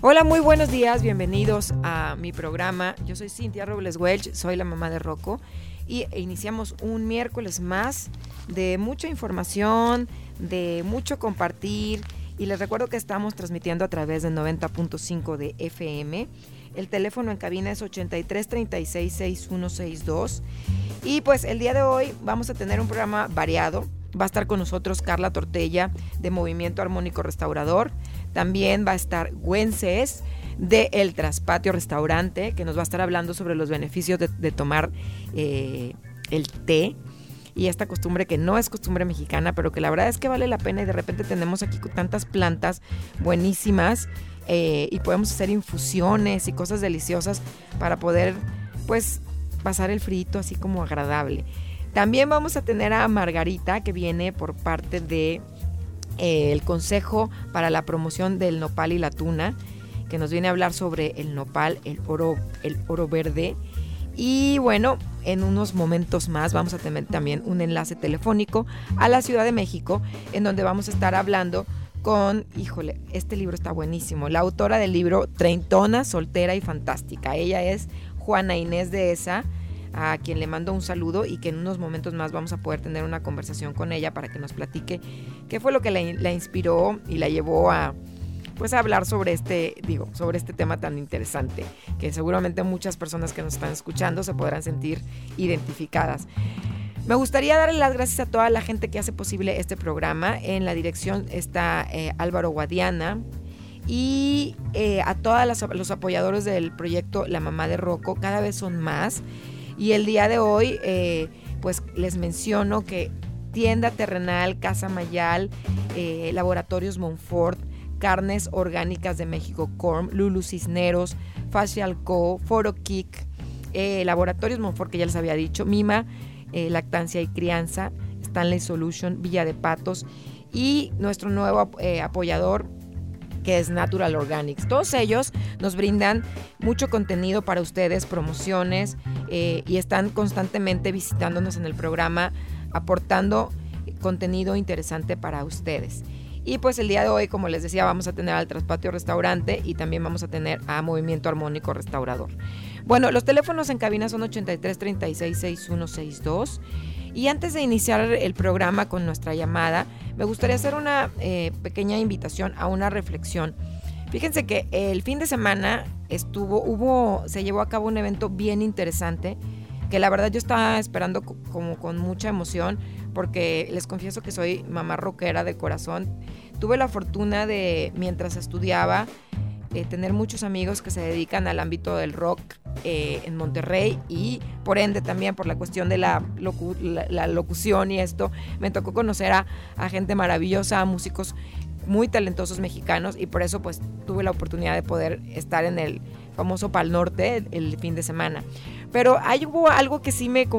Hola, muy buenos días, bienvenidos a mi programa. Yo soy Cintia Robles Welch, soy la mamá de Rocco y iniciamos un miércoles más de mucha información, de mucho compartir, y les recuerdo que estamos transmitiendo a través de 90.5 de FM. El teléfono en cabina es 8336-6162 y pues el día de hoy vamos a tener un programa variado. Va a estar con nosotros Carla Tortella de Movimiento Armónico Restaurador. También va a estar Güences de El Traspatio Restaurante, que nos va a estar hablando sobre los beneficios de tomar el té y esta costumbre que no es costumbre mexicana, pero que la verdad es que vale la pena, y de repente tenemos aquí tantas plantas buenísimas y podemos hacer infusiones y cosas deliciosas para poder pues pasar el frito así como agradable. También vamos a tener a Margarita, que viene por parte de el Consejo para la Promoción del Nopal y la Tuna, que nos viene a hablar sobre el nopal, el oro verde. Y bueno, en unos momentos más vamos a tener también un enlace telefónico a la Ciudad de México, en donde vamos a estar hablando con, este libro está buenísimo, la autora del libro Treintona, soltera y fantástica. Ella es Juana Inés de Esa, a quien le mando un saludo, y que en unos momentos más vamos a poder tener una conversación con ella para que nos platique qué fue lo que la inspiró y la llevó a hablar sobre este tema tan interesante, que seguramente muchas personas que nos están escuchando se podrán sentir identificadas. Me gustaría darle las gracias a toda la gente que hace posible este programa. En la dirección está Álvaro Guadiana, y a todos los apoyadores del proyecto La Mamá de Rocco. Cada vez son más. Y el día de hoy, pues les menciono que Tienda Terrenal, Casa Mayal, Laboratorios Monfort, Carnes Orgánicas de México Corm, Lulu Cisneros, Facial Co, Foro Kick, Laboratorios Monfort, que ya les había dicho, Mima, Lactancia y Crianza, Stanley Solution, Villa de Patos, y nuestro nuevo apoyador, que es Natural Organics. Todos ellos nos brindan mucho contenido para ustedes, promociones, y están constantemente visitándonos en el programa, aportando contenido interesante para ustedes. Y pues el día de hoy, como les decía, vamos a tener al Traspatio Restaurante y también vamos a tener a Movimiento Armónico Restaurador. Bueno, los teléfonos en cabina son 8336-6162. Y antes de iniciar el programa con nuestra llamada, me gustaría hacer una pequeña invitación a una reflexión. Fíjense que el fin de semana se llevó a cabo un evento bien interesante, que la verdad yo estaba esperando como con mucha emoción, porque les confieso que soy mamá rockera de corazón. Tuve la fortuna de, mientras estudiaba, tener muchos amigos que se dedican al ámbito del rock en Monterrey, y por ende también por la cuestión de la locución y esto, me tocó conocer a gente maravillosa, a músicos muy talentosos mexicanos, y por eso pues tuve la oportunidad de poder estar en el famoso Pal Norte el fin de semana. Pero ahí hubo algo que sí me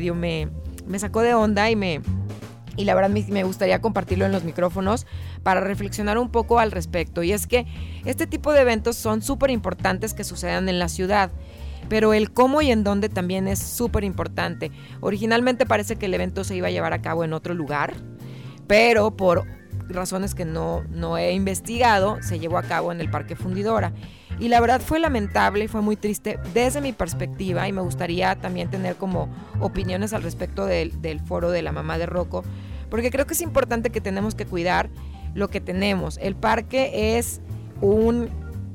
sacó de onda, y la verdad me gustaría compartirlo en los micrófonos para reflexionar un poco al respecto. Y es que este tipo de eventos son súper importantes que sucedan en la ciudad, pero el cómo y en dónde también es súper importante. Originalmente parece que el evento se iba a llevar a cabo en otro lugar, pero por razones que no he investigado, se llevó a cabo en el Parque Fundidora. Y la verdad fue lamentable y fue muy triste desde mi perspectiva, y me gustaría también tener como opiniones al respecto del foro de la mamá de Rocco, porque creo que es importante que tenemos que cuidar lo que tenemos. El parque es una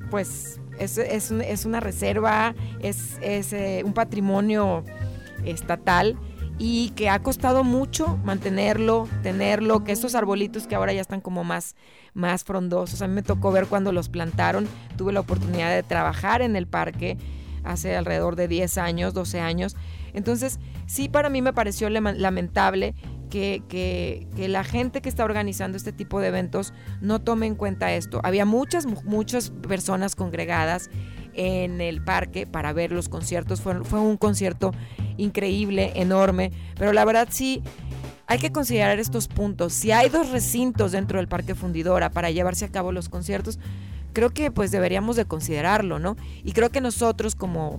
reserva, es un patrimonio estatal, y que ha costado mucho mantenerlo, tenerlo, que estos arbolitos que ahora ya están como más frondosos. A mí me tocó ver cuando los plantaron. Tuve la oportunidad de trabajar en el parque hace alrededor de 10 años, 12 años. Entonces, sí, para mí me pareció lamentable que la gente que está organizando este tipo de eventos no tome en cuenta esto. Había muchas personas congregadas en el parque para ver los conciertos. Fue un concierto increíble, enorme, pero la verdad sí hay que considerar estos puntos. Si hay 2 recintos dentro del Parque Fundidora para llevarse a cabo los conciertos, creo que pues deberíamos de considerarlo, ¿no? Y creo que nosotros como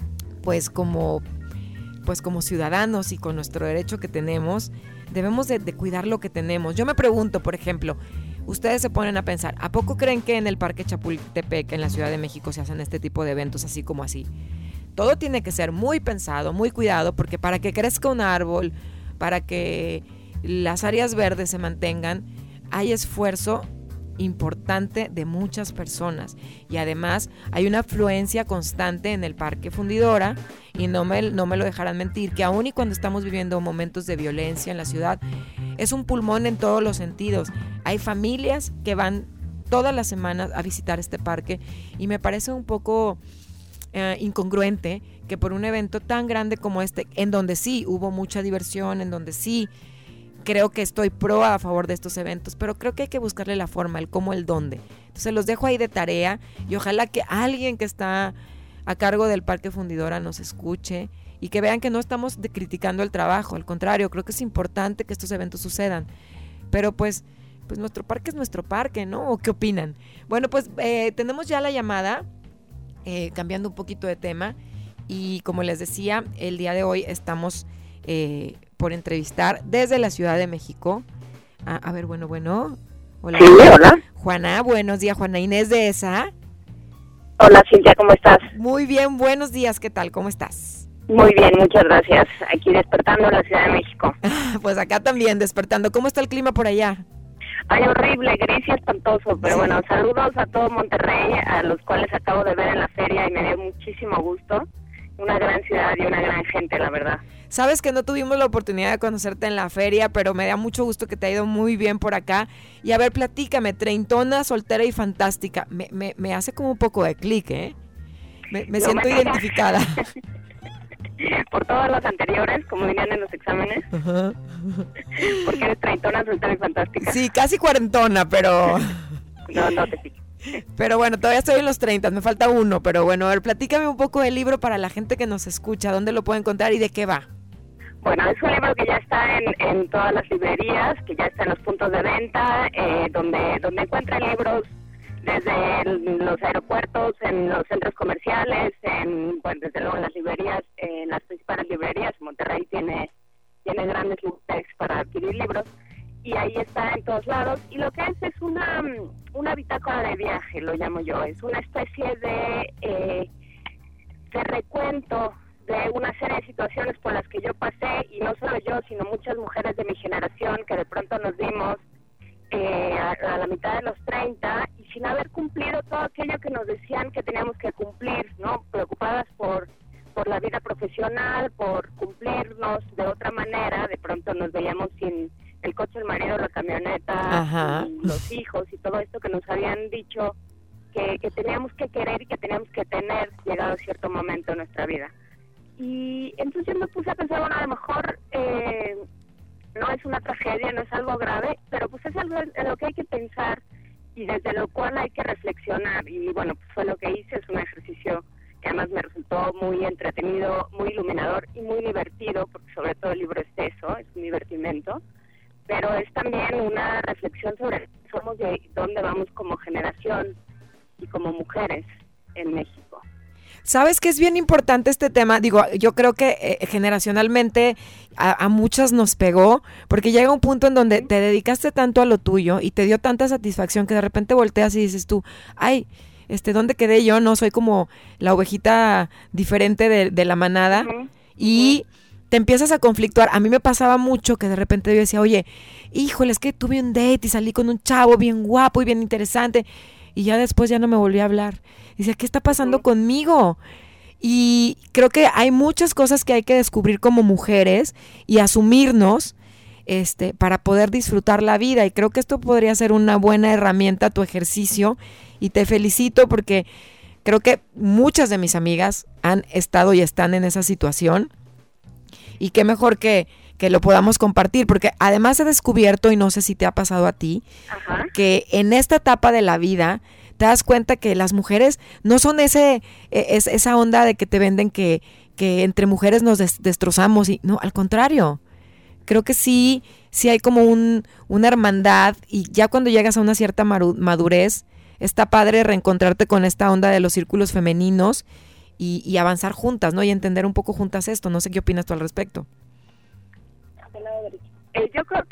ciudadanos y con nuestro derecho que tenemos, debemos de cuidar lo que tenemos. Yo me pregunto, por ejemplo, ustedes se ponen a pensar, ¿a poco creen que en el Parque Chapultepec, en la Ciudad de México, se hacen este tipo de eventos así como así? Todo tiene que ser muy pensado, muy cuidado, porque para que crezca un árbol, para que las áreas verdes se mantengan, hay esfuerzo importante de muchas personas, y además hay una afluencia constante en el Parque Fundidora, y no me lo dejarán mentir, que aún y cuando estamos viviendo momentos de violencia en la ciudad, es un pulmón en todos los sentidos. Hay familias que van todas las semanas a visitar este parque, y me parece un poco incongruente que por un evento tan grande como este, en donde sí hubo mucha diversión, en donde sí creo que estoy a favor de estos eventos, pero creo que hay que buscarle la forma, el cómo, el dónde. Entonces los dejo ahí de tarea, y ojalá que alguien que está a cargo del Parque Fundidora nos escuche y que vean que no estamos criticando el trabajo, al contrario, creo que es importante que estos eventos sucedan, pero pues nuestro parque es nuestro parque, ¿no? ¿O qué opinan? Bueno, pues tenemos ya la llamada, cambiando un poquito de tema, y como les decía, el día de hoy estamos por entrevistar desde la Ciudad de México. A ver, bueno. Hola. Sí, hola. Juana, buenos días, Juana Inés de ESA. Hola, Cintia, ¿cómo estás? Muy bien, buenos días, ¿qué tal? ¿Cómo estás? Muy bien, muchas gracias. Aquí despertando en la Ciudad de México. Pues acá también, despertando. ¿Cómo está el clima por allá? Ay, horrible, gris y espantoso, pero bueno, saludos a todo Monterrey, a los cuales acabo de ver en la feria y me dio muchísimo gusto. Una gran ciudad y una gran gente, la verdad. Sabes que no tuvimos la oportunidad de conocerte en la feria, pero me da mucho gusto que te ha ido muy bien por acá. Y a ver, platícame, treintona, soltera y fantástica. Me hace como un poco de clic, ¿eh? Me siento identificada. Por todos los anteriores, como dirían en los exámenes. Ajá. Porque eres treintona, soltera y fantástica. Sí, casi cuarentona, pero... No te piques. Pero bueno, todavía estoy en los 30, me falta uno, pero bueno, a ver, platícame un poco del libro para la gente que nos escucha, ¿dónde lo puede encontrar y de qué va? Bueno, es un libro que ya está en todas las librerías, que ya está en los puntos de venta, donde encuentran libros desde los aeropuertos, en los centros comerciales, desde luego en las librerías, en las principales librerías. Monterrey tiene grandes lugares para adquirir libros, y ahí está en todos lados. Y lo que es una bitácora de viaje, lo llamo yo. Es una especie de recuento de una serie de situaciones por las que yo pasé, y no solo yo, sino muchas mujeres de mi generación que de pronto nos dimos a la mitad de los 30 y sin haber cumplido todo aquello que nos decían que teníamos que cumplir, ¿no? Preocupadas por la vida profesional, por cumplirnos de otra manera. De pronto nos veíamos sin el coche, el marido, la camioneta, los hijos y todo esto que nos habían dicho que teníamos que querer y que teníamos que tener llegado a cierto momento en nuestra vida. Y entonces me puse a pensar, bueno, a lo mejor no es una tragedia, no es algo grave, pero pues es algo en lo que hay que pensar y desde lo cual hay que reflexionar. Y bueno, pues fue lo que hice. Es un ejercicio que además me resultó muy entretenido, muy iluminador y muy divertido, porque sobre todo el libro es eso, es un divertimento, pero es también una reflexión sobre somos de dónde vamos como generación y como mujeres en México. Sabes que es bien importante este tema, digo, yo creo que generacionalmente a muchas nos pegó, porque llega un punto en donde te dedicaste tanto a lo tuyo y te dio tanta satisfacción que de repente volteas y dices tú, ay, ¿dónde quedé yo? No, soy como la ovejita diferente de la manada, y te empiezas a conflictuar. A mí me pasaba mucho que de repente yo decía, oye, híjole, es que tuve un date y salí con un chavo bien guapo y bien interesante, y ya después ya no me volví a hablar. Dice, ¿qué está pasando conmigo? Y creo que hay muchas cosas que hay que descubrir como mujeres y asumirnos para poder disfrutar la vida. Y creo que esto podría ser una buena herramienta, tu ejercicio. Y te felicito porque creo que muchas de mis amigas han estado y están en esa situación. Y qué mejor que lo podamos compartir, porque además he descubierto, y no sé si te ha pasado a ti, que en esta etapa de la vida te das cuenta que las mujeres no son esa onda de que te venden que entre mujeres nos destrozamos, y no, al contrario, creo que sí hay como una hermandad, y ya cuando llegas a una cierta madurez, está padre reencontrarte con esta onda de los círculos femeninos y avanzar juntas, ¿no? Y entender un poco juntas esto. No sé qué opinas tú al respecto. Yo creo que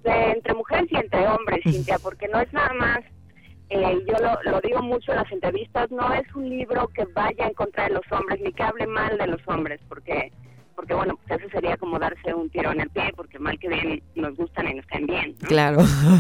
entre mujeres y entre hombres, Cintia, porque no es nada más, yo lo digo mucho en las entrevistas, no es un libro que vaya en contra de los hombres, ni que hable mal de los hombres, porque bueno, pues eso sería como darse un tiro en el pie, porque mal que bien nos gustan y nos caen bien, ¿no? Claro.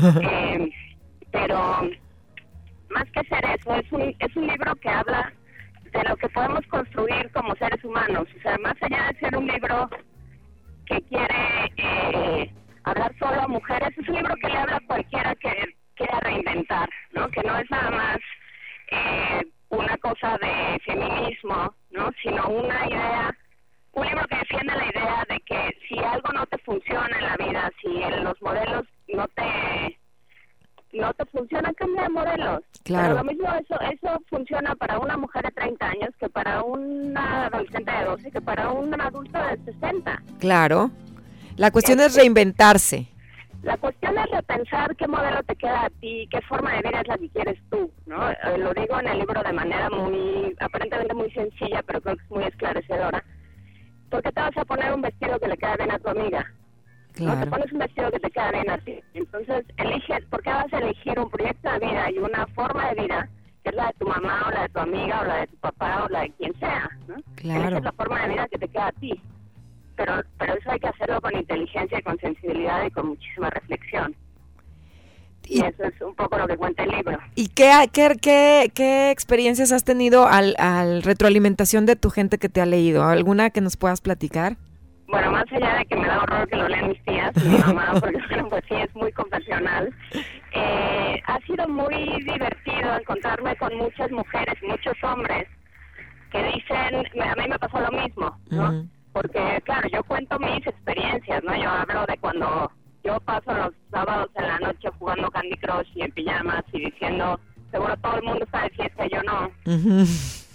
Pero más que ser eso, es un libro que habla de lo que podemos construir como seres humanos. O sea, más allá de ser un libro que quiere hablar solo a mujeres, es un libro que le habla a cualquiera que quiera reinventar, ¿no? Que no es nada más una cosa de feminismo, ¿no? Sino una idea, un libro que defiende la idea de que si algo no te funciona en la vida, si los modelos no te funciona, cambia de modelos. Claro. Pero lo mismo, eso funciona para una mujer de 30 años que para una adolescente de 12, que para un adulto de 60. Claro. La cuestión es reinventarse. La cuestión es repensar qué modelo te queda a ti, qué forma de vida es la que quieres tú, ¿no? Lo digo en el libro de manera aparentemente muy sencilla, pero creo que es muy esclarecedora. ¿Por qué te vas a poner un vestido que le queda bien a tu amiga? Claro. No te pones un vestido que te queda bien a ti. Entonces, ¿por qué vas a elegir un proyecto de vida y una forma de vida que es la de tu mamá o la de tu amiga o la de tu papá o la de quien sea, ¿no? Claro. Esa es la forma de vida que te queda a ti. Pero eso hay que hacerlo con inteligencia y con sensibilidad y con muchísima reflexión. Y eso es un poco lo que cuenta el libro. ¿Y qué experiencias has tenido al retroalimentación de tu gente que te ha leído? ¿Alguna que nos puedas platicar? Bueno, más allá de que me da horror que lo lean mis tías y mi mamá, porque bueno, pues sí, es muy confesional, ha sido muy divertido encontrarme con muchas mujeres, muchos hombres, que dicen, a mí me pasó lo mismo, ¿no? Uh-huh. Porque, claro, yo cuento mis experiencias, ¿no? Yo hablo de cuando yo paso los sábados en la noche jugando Candy Crush y en pijamas y diciendo, seguro todo el mundo está de fiesta, yo no. Uh-huh.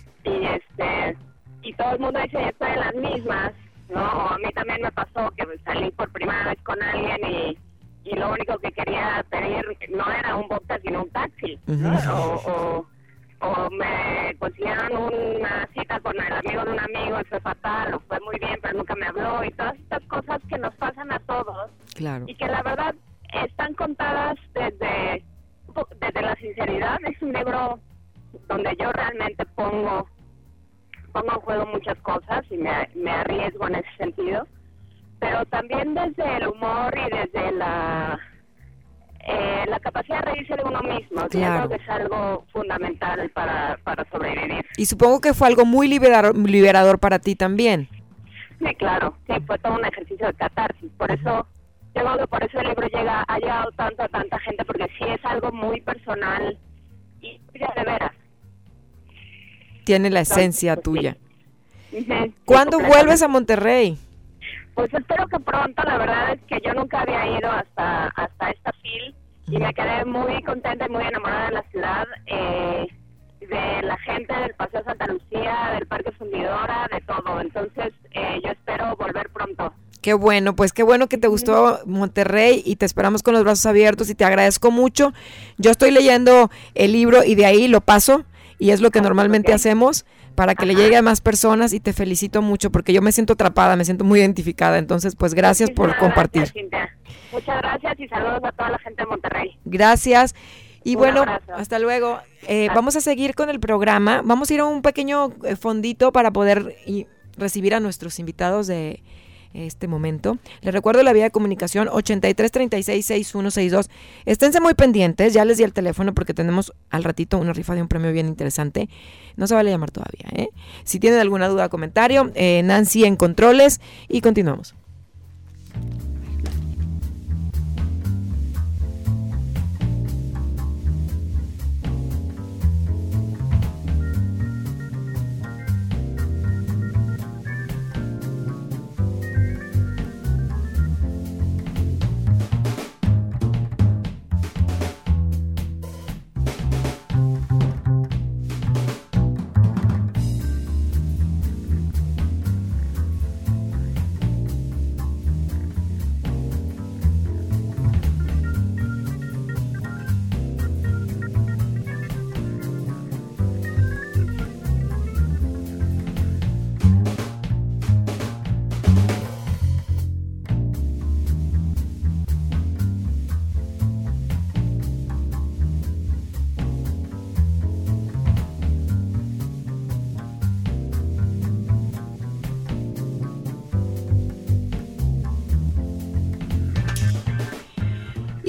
Y todo el mundo dice, yo estoy en las mismas, ¿no? O a mí también me pasó que salí por primera vez con alguien y lo único que quería pedir no era un boxer, sino un taxi, ¿no? Uh-huh. O me consiguieron una cita con el amigo de un amigo y fue fatal, o fue muy bien, pero nunca me habló, y todas estas cosas que nos pasan a todos. Claro. Y que la verdad están contadas desde la sinceridad. Es un libro donde yo realmente pongo en juego muchas cosas y me arriesgo en ese sentido, pero también desde el humor y desde la capacidad de reírse de uno mismo. Claro. Creo que es algo fundamental para sobrevivir. Y supongo que fue algo muy liberador para ti también. Sí, claro, sí, fue todo un ejercicio de catarsis. Por eso, yo creo que por eso el libro ha llegado tanto a tanta gente, porque sí es algo muy personal y de veras. Tiene la esencia tuya. Sí. Uh-huh. ¿Cuándo vuelves a Monterrey? Pues espero que pronto. La verdad es que yo nunca había ido hasta esta FIL y me quedé muy contenta y muy enamorada de la ciudad, de la gente, del Paseo Santa Lucía, del Parque Fundidora, de todo. Entonces yo espero volver pronto. Qué bueno, pues qué bueno que te gustó Monterrey y te esperamos con los brazos abiertos y te agradezco mucho. Yo estoy leyendo el libro y de ahí lo paso y es lo que normalmente hacemos para que le llegue a más personas y te felicito mucho porque yo me siento atrapada, me siento muy identificada. Entonces, pues gracias por compartir. Gracias, Cintia. Muchas gracias y saludos a toda la gente de Monterrey. Gracias. Y bueno, abrazo. Hasta luego. Vamos a seguir con el programa. Vamos a ir a un pequeño fondito para poder recibir a nuestros invitados de este momento. Les recuerdo la vía de comunicación 83366162. Esténse muy pendientes, ya les di el teléfono porque tenemos al ratito una rifa de un premio bien interesante. No se vale llamar todavía, ¿eh? Si tienen alguna duda o comentario, Nancy en controles y continuamos.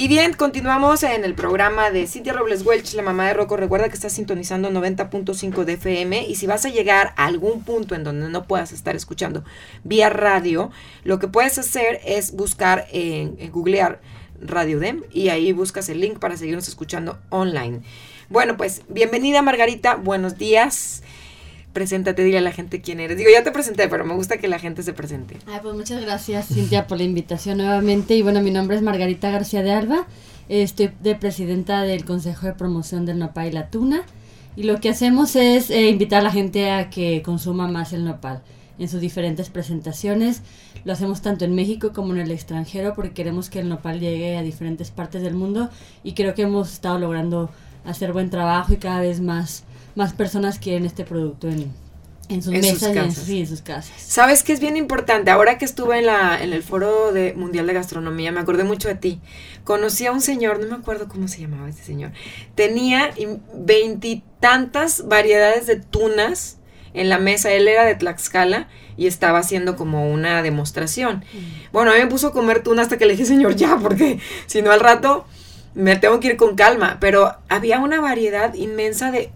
Y bien, continuamos en el programa de Cintia Robles Welch, la mamá de Rocco. Recuerda que estás sintonizando 90.5 de FM, y si vas a llegar a algún punto en donde no puedas estar escuchando vía radio, lo que puedes hacer es buscar en googlear Radio Dem, y ahí buscas el link para seguirnos escuchando online. Bueno, pues bienvenida, Margarita, buenos días. Preséntate, dile a la gente quién eres. Digo, ya te presenté, pero me gusta que la gente se presente. Pues muchas gracias, Cintia, por la invitación nuevamente. Y bueno, mi nombre es Margarita García de Alba. Estoy de presidenta del Consejo de Promoción del Nopal y la Tuna. Y lo que hacemos es invitar a la gente a que consuma más el nopal en sus diferentes presentaciones. Lo hacemos tanto en México como en el extranjero, porque queremos que el nopal llegue a diferentes partes del mundo. Y creo que hemos estado logrando hacer buen trabajo, y cada vez más personas quieren este producto en sus mesas y en sus casas. ¿Sabes qué es bien importante? Ahora que estuve en el foro mundial de gastronomía, me acordé mucho de ti. Conocí a un señor, no me acuerdo cómo se llamaba este señor. Tenía 20 y tantas variedades de tunas en la mesa. Él era de Tlaxcala y estaba haciendo como una demostración. Bueno, a mí me puso a comer tuna hasta que le dije, señor, ya, porque si no al rato me tengo que ir con calma. Pero había una variedad inmensa de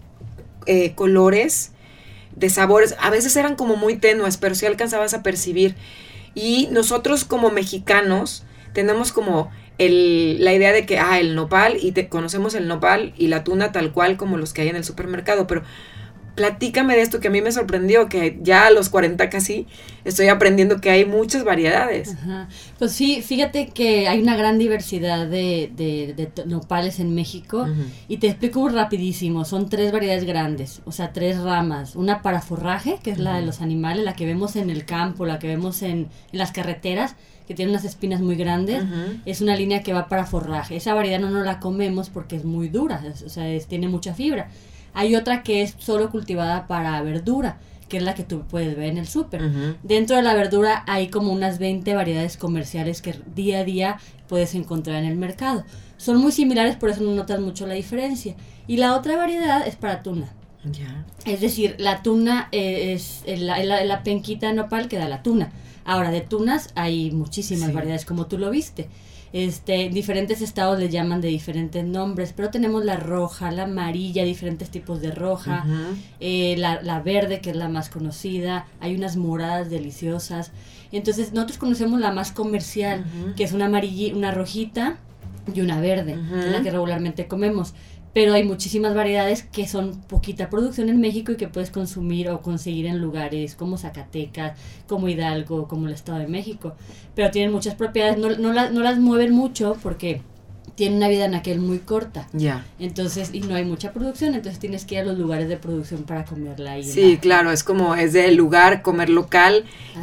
colores, de sabores. A veces eran como muy tenues, pero sí alcanzabas a percibir. Y nosotros como mexicanos tenemos como la idea de que el nopal, y conocemos el nopal y la tuna tal cual como los que hay en el supermercado, pero platícame de esto, que a mí me sorprendió, que ya a los 40 casi estoy aprendiendo que hay muchas variedades. Ajá. Pues sí, fíjate que hay una gran diversidad de nopales en México. Uh-huh. Y te explico muy rapidísimo. Son 3 variedades grandes, o sea, 3 ramas. Una para forraje, que es la de los animales, la que vemos en el campo, la que vemos en las carreteras, que tiene unas espinas muy grandes. Uh-huh. Es una línea que va para forraje. Esa variedad no la comemos porque es muy dura, o sea, tiene mucha fibra. Hay otra que es solo cultivada para verdura, que es la que tú puedes ver en el súper. Uh-huh. Dentro de la verdura hay como unas 20 variedades comerciales que día a día puedes encontrar en el mercado. Son muy similares, por eso no notas mucho la diferencia. Y la otra variedad es para tuna. Yeah. Es decir, la tuna es la penquita de nopal que da la tuna. Ahora, de tunas hay muchísimas variedades, como tú lo viste. Diferentes estados le llaman de diferentes nombres, pero tenemos la roja, la amarilla, diferentes tipos de roja, uh-huh. La verde, que es la más conocida, hay unas moradas deliciosas. Entonces nosotros conocemos la más comercial, uh-huh. que es una amarilla, una rojita y una verde, uh-huh. que es la que regularmente comemos. Pero hay muchísimas variedades que son poquita producción en México y que puedes consumir o conseguir en lugares como Zacatecas, como Hidalgo, como el Estado de México. Pero tienen muchas propiedades, no las mueven mucho porque tienen una vida anaquel muy corta. Ya. Yeah. Entonces, y no hay mucha producción, entonces tienes que ir a los lugares de producción para comerla ahí. Sí, claro, es del lugar, comer local.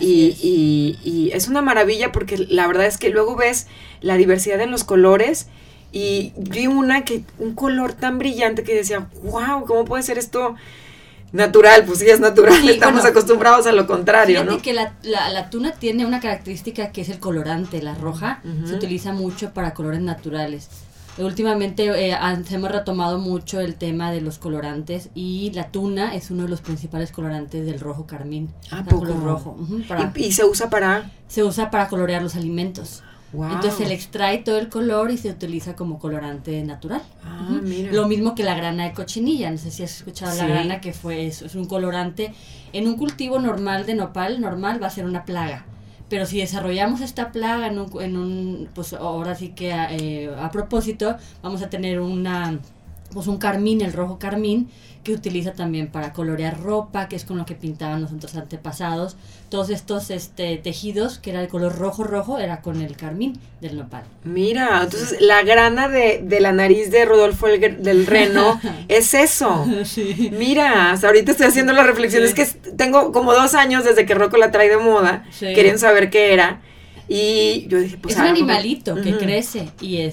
Y es una maravilla, porque la verdad es que luego ves la diversidad en los colores. Y vi un color tan brillante que decía, wow, ¿cómo puede ser esto natural? Pues sí, es natural, sí, estamos acostumbrados a lo contrario, fíjate, ¿no? Que la tuna tiene una característica que es el colorante, la roja, uh-huh. se utiliza mucho para colores naturales. Últimamente hemos retomado mucho el tema de los colorantes, y la tuna es uno de los principales colorantes del rojo carmín. Color rojo. Uh-huh, ¿Y se usa para? Se usa para colorear los alimentos. Wow. Entonces se le extrae todo el color y se utiliza como colorante natural. Uh-huh. Mira. Lo mismo que la grana de cochinilla. No sé si has escuchado la grana, que es un colorante. En un cultivo normal de nopal, va a ser una plaga. Pero si desarrollamos esta plaga pues ahora sí que a propósito, vamos a tener un carmín, el rojo carmín, que utiliza también para colorear ropa, que es con lo que pintaban nuestros antepasados. Todos estos tejidos, que era el color rojo, era con el carmín del nopal. Mira, entonces la grana de la nariz de Rodolfo del Reno es eso. Sí. Mira, hasta ahorita estoy haciendo la reflexión, sí. Es que tengo como 2 años desde que Rocco la trae de moda, sí. Querían saber qué era. Y yo dije, pues es un animalito que crece y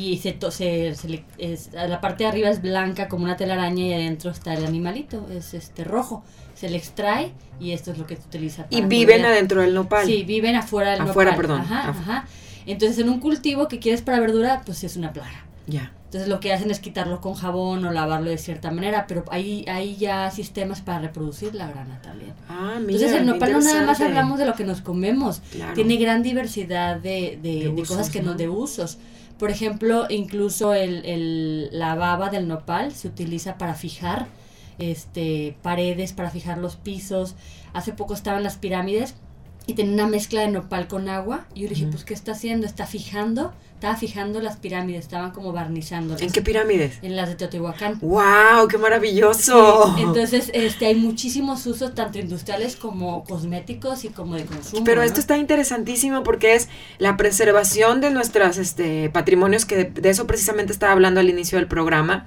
la parte de arriba es blanca como una telaraña, y adentro está el animalito, es rojo. Se le extrae y esto es lo que se utiliza para ¿Y viven adentro del nopal? Sí, viven afuera del nopal. Perdón. Ajá. Entonces, en un cultivo que quieres para verdura, pues es una plaga. Ya. Entonces lo que hacen es quitarlo con jabón o lavarlo de cierta manera, pero hay ya sistemas para reproducir la grana también. Mira, entonces el nopal no nada más hablamos de lo que nos comemos, claro. Tiene gran diversidad de cosas de usos. Por ejemplo, incluso la baba del nopal se utiliza para fijar paredes, para fijar los pisos. Hace poco estaban las pirámides y tenía una mezcla de nopal con agua. Y yo dije, pues, ¿qué está haciendo? Estaba fijando las pirámides, estaban como barnizándolas. ¿En qué pirámides? En las de Teotihuacán. ¡Wow! ¡Qué maravilloso! Sí, entonces, hay muchísimos usos, tanto industriales como cosméticos y como de consumo. Pero ¿no? esto está interesantísimo porque es la preservación de nuestros patrimonios, que de eso precisamente estaba hablando al inicio del programa.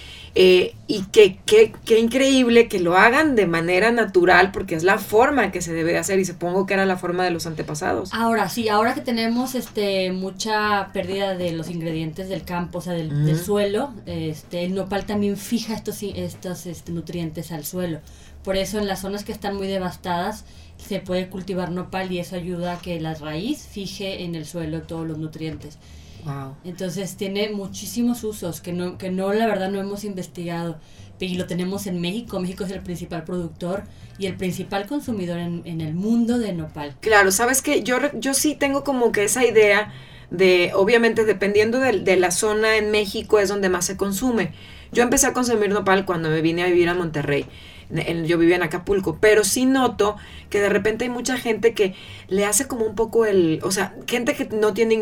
Y qué increíble que lo hagan de manera natural, porque es la forma que se debe de hacer, y supongo que era la forma de los antepasados. Ahora que tenemos mucha pérdida de los ingredientes del campo, o sea, del suelo, el nopal también fija estos nutrientes al suelo. Por eso en las zonas que están muy devastadas se puede cultivar nopal, y eso ayuda a que la raíz fije en el suelo todos los nutrientes. Wow. Entonces tiene muchísimos usos que no la verdad no hemos investigado, y lo tenemos en México. México es el principal productor y el principal consumidor en el mundo de nopal. Claro, sabes que yo sí tengo como que esa idea de, obviamente dependiendo de la zona en México es donde más se consume. Yo empecé a consumir nopal cuando me vine a vivir a Monterrey. Yo vivía en Acapulco, pero sí noto que de repente hay mucha gente que le hace como un poco gente que no tiene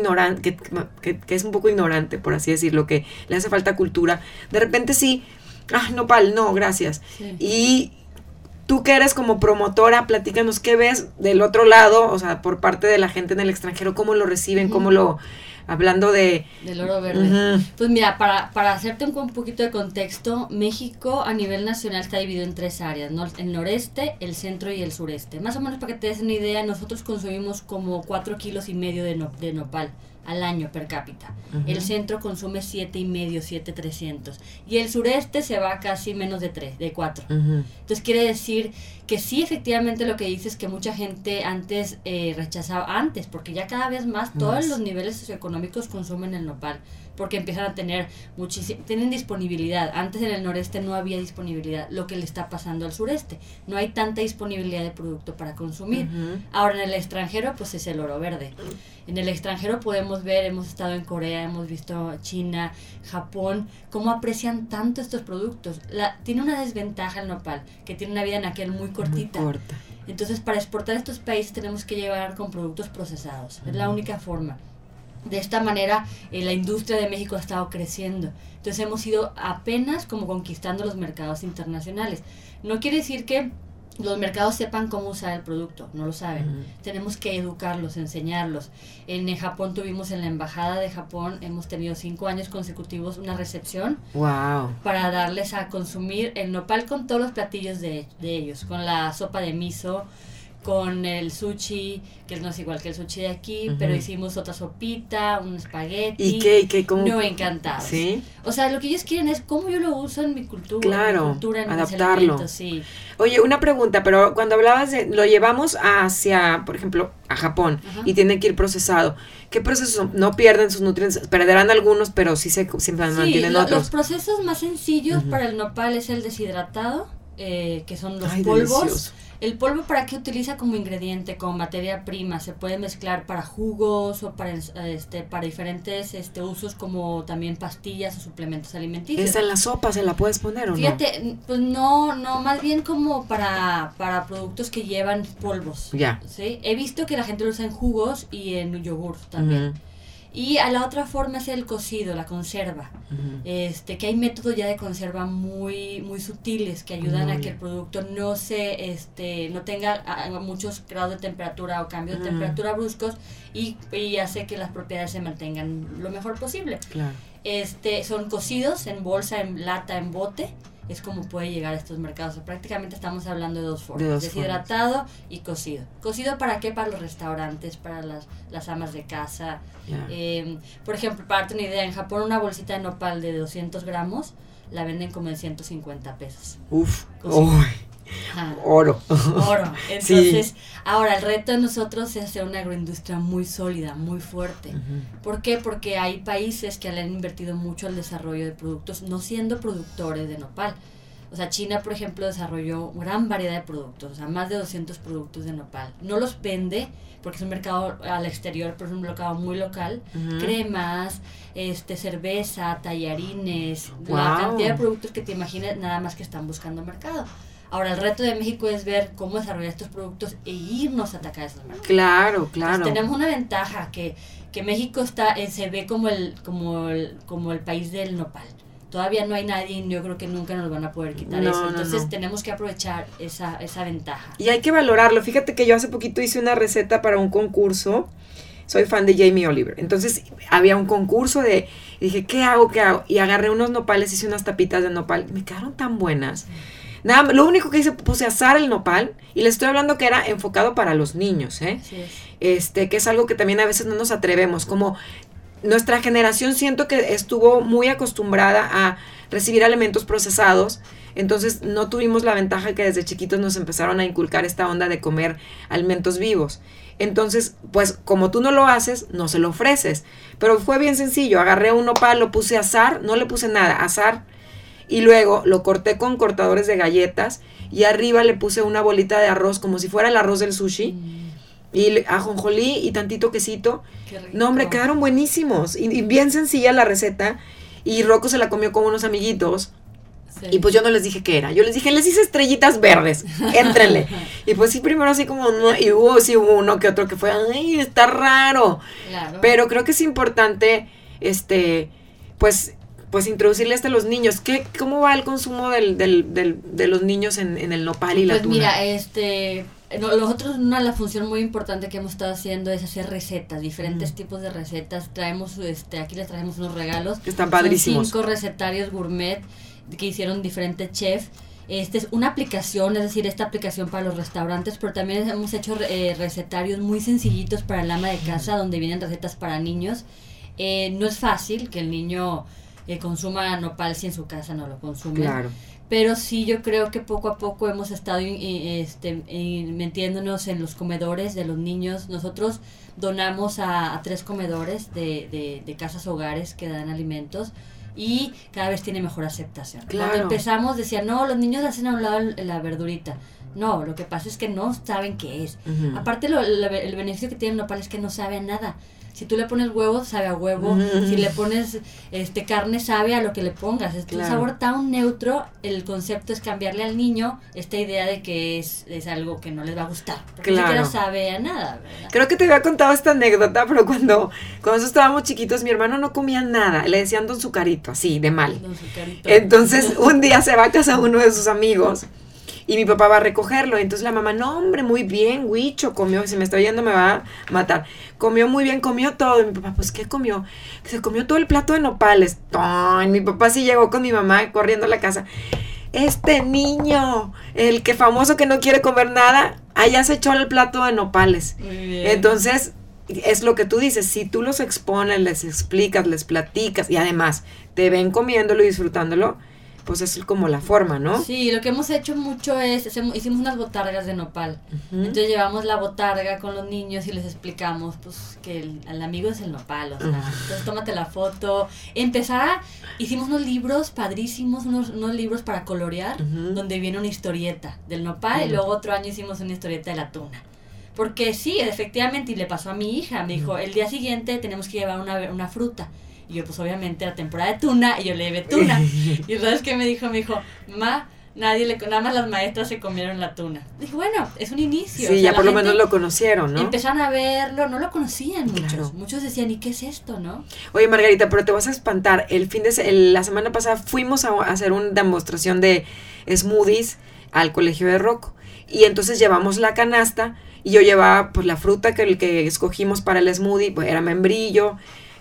que es un poco ignorante, por así decirlo, que le hace falta cultura. De repente sí, nopal, no, gracias. Sí. Y tú que eres como promotora, platícanos qué ves del otro lado, o sea, por parte de la gente en el extranjero, cómo lo reciben, cómo lo... Hablando del oro verde. Pues mira, para hacerte un poquito de contexto, México a nivel nacional está dividido en 3 áreas, ¿no? El noreste, el centro y el sureste. Más o menos para que te des una idea, nosotros consumimos como 4,5 kilos de nopal al año per cápita. El centro consume 7,5, 7,300. Y el sureste se va a casi menos de 4. Entonces quiere decir que sí, efectivamente lo que dices, que mucha gente antes rechazaba, porque ya cada vez más todos los niveles socioeconómicos consumen el nopal, porque empiezan a tener tienen disponibilidad. Antes en el noreste no había disponibilidad, lo que le está pasando al sureste. No hay tanta disponibilidad de producto para consumir. Ahora en el extranjero, pues es el oro verde. En el extranjero podemos ver, hemos estado en Corea, hemos visto China, Japón, cómo aprecian tanto estos productos. Tiene una desventaja el nopal, que tiene una vida anaquel muy cortita. Muy corta. Entonces, para exportar a estos países tenemos que llevar con productos procesados. Es la única forma. De esta manera, la industria de México ha estado creciendo. Entonces, hemos ido apenas como conquistando los mercados internacionales. No quiere decir que los mercados sepan cómo usar el producto, no lo saben. Tenemos que educarlos, enseñarlos. En Japón tuvimos en la embajada de Japón, hemos tenido 5 años consecutivos una recepción. Wow. Para darles a consumir el nopal con todos los platillos de ellos, con la sopa de miso, con el sushi, que no es igual que el sushi de aquí, pero hicimos otra sopita, un espagueti. ¿Y qué? ¿Cómo? No, encantados. ¿Sí? O sea, lo que ellos quieren es cómo yo lo uso en mi cultura. Claro, en mi cultura, en adaptarlo. mis alimentos, sí. Oye, una pregunta, pero cuando hablabas lo llevamos hacia, por ejemplo, a Japón, y tiene que ir procesado. ¿Qué procesos? No pierden sus nutrientes, perderán algunos, pero sí se mantienen otros. Los procesos más sencillos para el nopal es el deshidratado, que son los polvos. Delicioso. El polvo, ¿para qué utiliza como ingrediente, como materia prima? Se puede mezclar para jugos o para diferentes usos, como también pastillas o suplementos alimenticios. ¿Esa en la sopa se la puedes poner o no? Fíjate, pues no, más bien como para productos que llevan polvos. Ya. ¿Sí? He visto que la gente lo usa en jugos y en yogur también. Y a la otra forma es el cocido, la conserva. Que hay métodos ya de conserva muy muy sutiles que ayudan a que el producto no tenga muchos grados de temperatura o cambios de temperatura bruscos y hace que las propiedades se mantengan lo mejor posible. Claro. Son cocidos en bolsa, en lata, en bote. Es como puede llegar a estos mercados. Prácticamente estamos hablando de 2 formas, deshidratado y cocido. ¿Cocido para qué? Para los restaurantes, para las amas de casa. Yeah. Por ejemplo, para darte una idea, en Japón una bolsita de nopal de 200 gramos la venden como en 150 pesos. Uf, oro. Entonces, ahora el reto de nosotros es hacer una agroindustria muy sólida, muy fuerte. ¿Por qué? Porque hay países que le han invertido mucho al desarrollo de productos, no siendo productores de nopal. O sea, China, por ejemplo, desarrolló gran variedad de productos, o sea, más de 200 productos de nopal. No los vende porque es un mercado al exterior, pero es un mercado muy local. Cremas, cerveza, tallarines, la cantidad de productos que te imaginas, nada más que están buscando mercado. Ahora, el reto de México es ver cómo desarrollar estos productos e irnos a atacar esos mercados. Claro. Entonces, tenemos una ventaja que México se ve como el país del nopal. Todavía no hay nadie y yo creo que nunca nos van a poder quitar eso. Entonces tenemos que aprovechar esa ventaja. Y hay que valorarlo. Fíjate que yo hace poquito hice una receta para un concurso. Soy fan de Jamie Oliver. Entonces había un concurso y dije, ¿qué hago? Y agarré unos nopales, hice unas tapitas de nopal. Me quedaron tan buenas. Nada, lo único que hice, puse a asar el nopal. Y les estoy hablando que era enfocado para los niños, ¿eh? Así es. Que es algo que también a veces no nos atrevemos. Como nuestra generación siento que estuvo muy acostumbrada a recibir alimentos procesados, entonces no tuvimos la ventaja que desde chiquitos nos empezaron a inculcar esta onda de comer alimentos vivos. Entonces, pues como tú no lo haces, no se lo ofreces. Pero fue bien sencillo, agarré un nopal, lo puse a asar, no le puse nada, asar, y luego lo corté con cortadores de galletas y arriba le puse una bolita de arroz como si fuera el arroz del sushi. Y ajonjolí y tantito quesito. Qué rico. No, hombre, quedaron buenísimos. Y bien sencilla la receta. Y Rocco se la comió con unos amiguitos. Sí. Y pues yo no les dije qué era. Yo les hice estrellitas verdes. Éntrenle. Y pues sí, primero así como... Y hubo uno que otro que fue... ¡Ay, está raro! Claro. Pero creo que es importante, pues introducirle a los niños. ¿Cómo va el consumo de los niños en el nopal y la tuna? Pues mira, nosotros la función muy importante que hemos estado haciendo es hacer recetas, diferentes tipos de recetas. Traemos, aquí les traemos unos regalos. Están padrísimos. Son 5 recetarios gourmet que hicieron diferentes chefs. Es una aplicación, es decir, esta aplicación para los restaurantes, pero también hemos hecho recetarios muy sencillitos para el ama de casa, donde vienen recetas para niños. No es fácil que el niño consuma nopal si en su casa no lo consume. Claro. Pero sí, yo creo que poco a poco hemos estado metiéndonos en los comedores de los niños. Nosotros donamos a 3 comedores de casas hogares que dan alimentos y cada vez tiene mejor aceptación. Claro. Cuando empezamos decían, no, los niños hacen a un lado la verdurita. No, lo que pasa es que no saben qué es. Aparte, el beneficio que tiene el nopal es que no sabe a nada. Si tú le pones huevo, sabe a huevo. Si le pones carne, sabe a lo que le pongas. Es un sabor tan neutro. El concepto es cambiarle al niño esta idea de que es algo que no les va a gustar. Porque ni siquiera sabe a nada, ¿verdad? Creo que te había contado esta anécdota, pero cuando nosotros estábamos chiquitos, mi hermano no comía nada. Le decían Don Zucarito, así, de mal. Don Zucarito. Entonces, un día se va a casa uno de sus amigos y mi papá va a recogerlo. Entonces la mamá, no, hombre, muy bien, Huicho, comió. Si me está oyendo me va a matar. Comió muy bien, comió todo. Y mi papá, pues, ¿qué comió? Se comió todo el plato de nopales. ¡Ay! Mi papá sí llegó con mi mamá corriendo a la casa. Este niño, el que famoso que no quiere comer nada, allá se echó el plato de nopales. Muy bien. Entonces, es lo que tú dices. Si tú los expones, les explicas, les platicas y además te ven comiéndolo y disfrutándolo, pues es como la forma, ¿no? Sí, lo que hemos hecho mucho es, hicimos unas botargas de nopal. Entonces llevamos la botarga con los niños y les explicamos, pues, que el amigo es el nopal, o sea, entonces tómate la foto. Hicimos unos libros padrísimos, unos libros para colorear, donde viene una historieta del nopal, y luego otro año hicimos una historieta de la tuna. Porque sí, efectivamente, y le pasó a mi hija, me dijo, el día siguiente tenemos que llevar una fruta. Y yo, pues obviamente, era temporada de tuna, y yo le llevé tuna. Y ¿sabes qué me dijo? Me dijo, nada más las maestras se comieron la tuna. Dije, bueno, es un inicio. Sí, ya por lo menos lo conocieron, ¿no? Empezaron a verlo, no lo conocían muchos. Claro. Muchos decían, ¿y qué es esto, no? Oye, Margarita, pero te vas a espantar. La semana pasada fuimos a hacer una demostración de smoothies al colegio de Rocco. Y entonces llevamos la canasta, y yo llevaba, pues, la fruta que escogimos para el smoothie, pues era membrillo,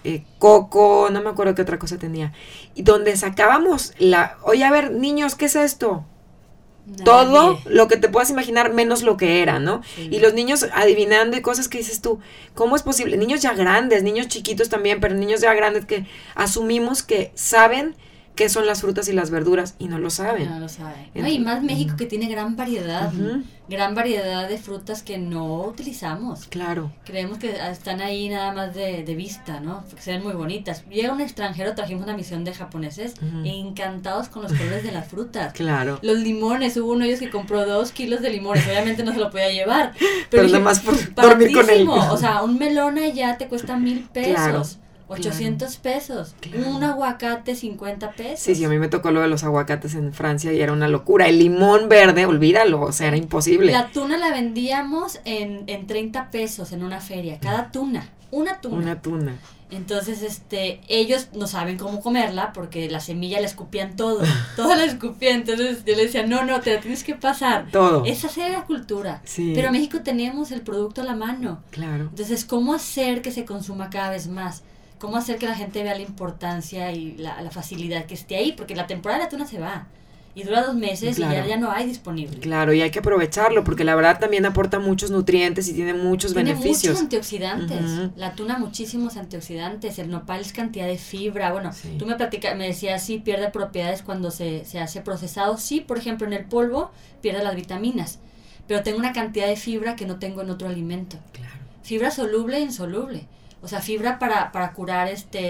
coco, no me acuerdo qué otra cosa tenía. Y donde sacábamos oye, a ver, niños, ¿qué es esto? Nadie. Todo lo que te puedas imaginar, menos lo que era, ¿no? Sí. Y los niños adivinando y cosas que dices tú, ¿cómo es posible? Niños ya grandes, niños chiquitos también, pero niños ya grandes que asumimos que saben qué son las frutas y las verduras y no lo saben. No lo saben. No, y más México que tiene gran variedad, gran variedad de frutas que no utilizamos. Claro. Creemos que están ahí nada más de vista, ¿no? Porque se ven muy bonitas. Llega un extranjero, trajimos una misión de japoneses encantados con los colores de las frutas. Claro. Los limones, hubo uno de ellos que compró 2 kilos de limones, obviamente no se lo podía llevar. Pero nada más por dormir con él. O sea, un melón allá te cuesta 1,000 pesos. Claro. 800 pesos, Claro. un aguacate 50 pesos. Sí, a mí me tocó lo de los aguacates en Francia y era una locura. El limón verde, olvídalo, o sea, era imposible. La tuna la vendíamos en 30 pesos en una feria, cada tuna, una tuna. Una tuna. Entonces, ellos no saben cómo comerla porque la semilla la escupían toda la escupían. Entonces yo le decía, no, te la tienes que pasar. Todo. Esa era la cultura. Sí. Pero en México teníamos el producto a la mano. Claro. Entonces, ¿cómo hacer que se consuma cada vez más? ¿Cómo hacer que la gente vea la importancia y la facilidad que esté ahí? Porque la temporada de la tuna se va y dura 2 meses Claro. y ya no hay disponible. Claro, y hay que aprovecharlo porque la verdad también aporta muchos nutrientes y tiene muchos beneficios. Tiene muchos antioxidantes. La tuna, muchísimos antioxidantes. El nopal es cantidad de fibra. Bueno, Sí. tú me decías, sí, pierde propiedades cuando se hace procesado. Sí, por ejemplo, en el polvo pierde las vitaminas. Pero tengo una cantidad de fibra que no tengo en otro alimento. Claro. Fibra soluble e insoluble. O sea, fibra para curar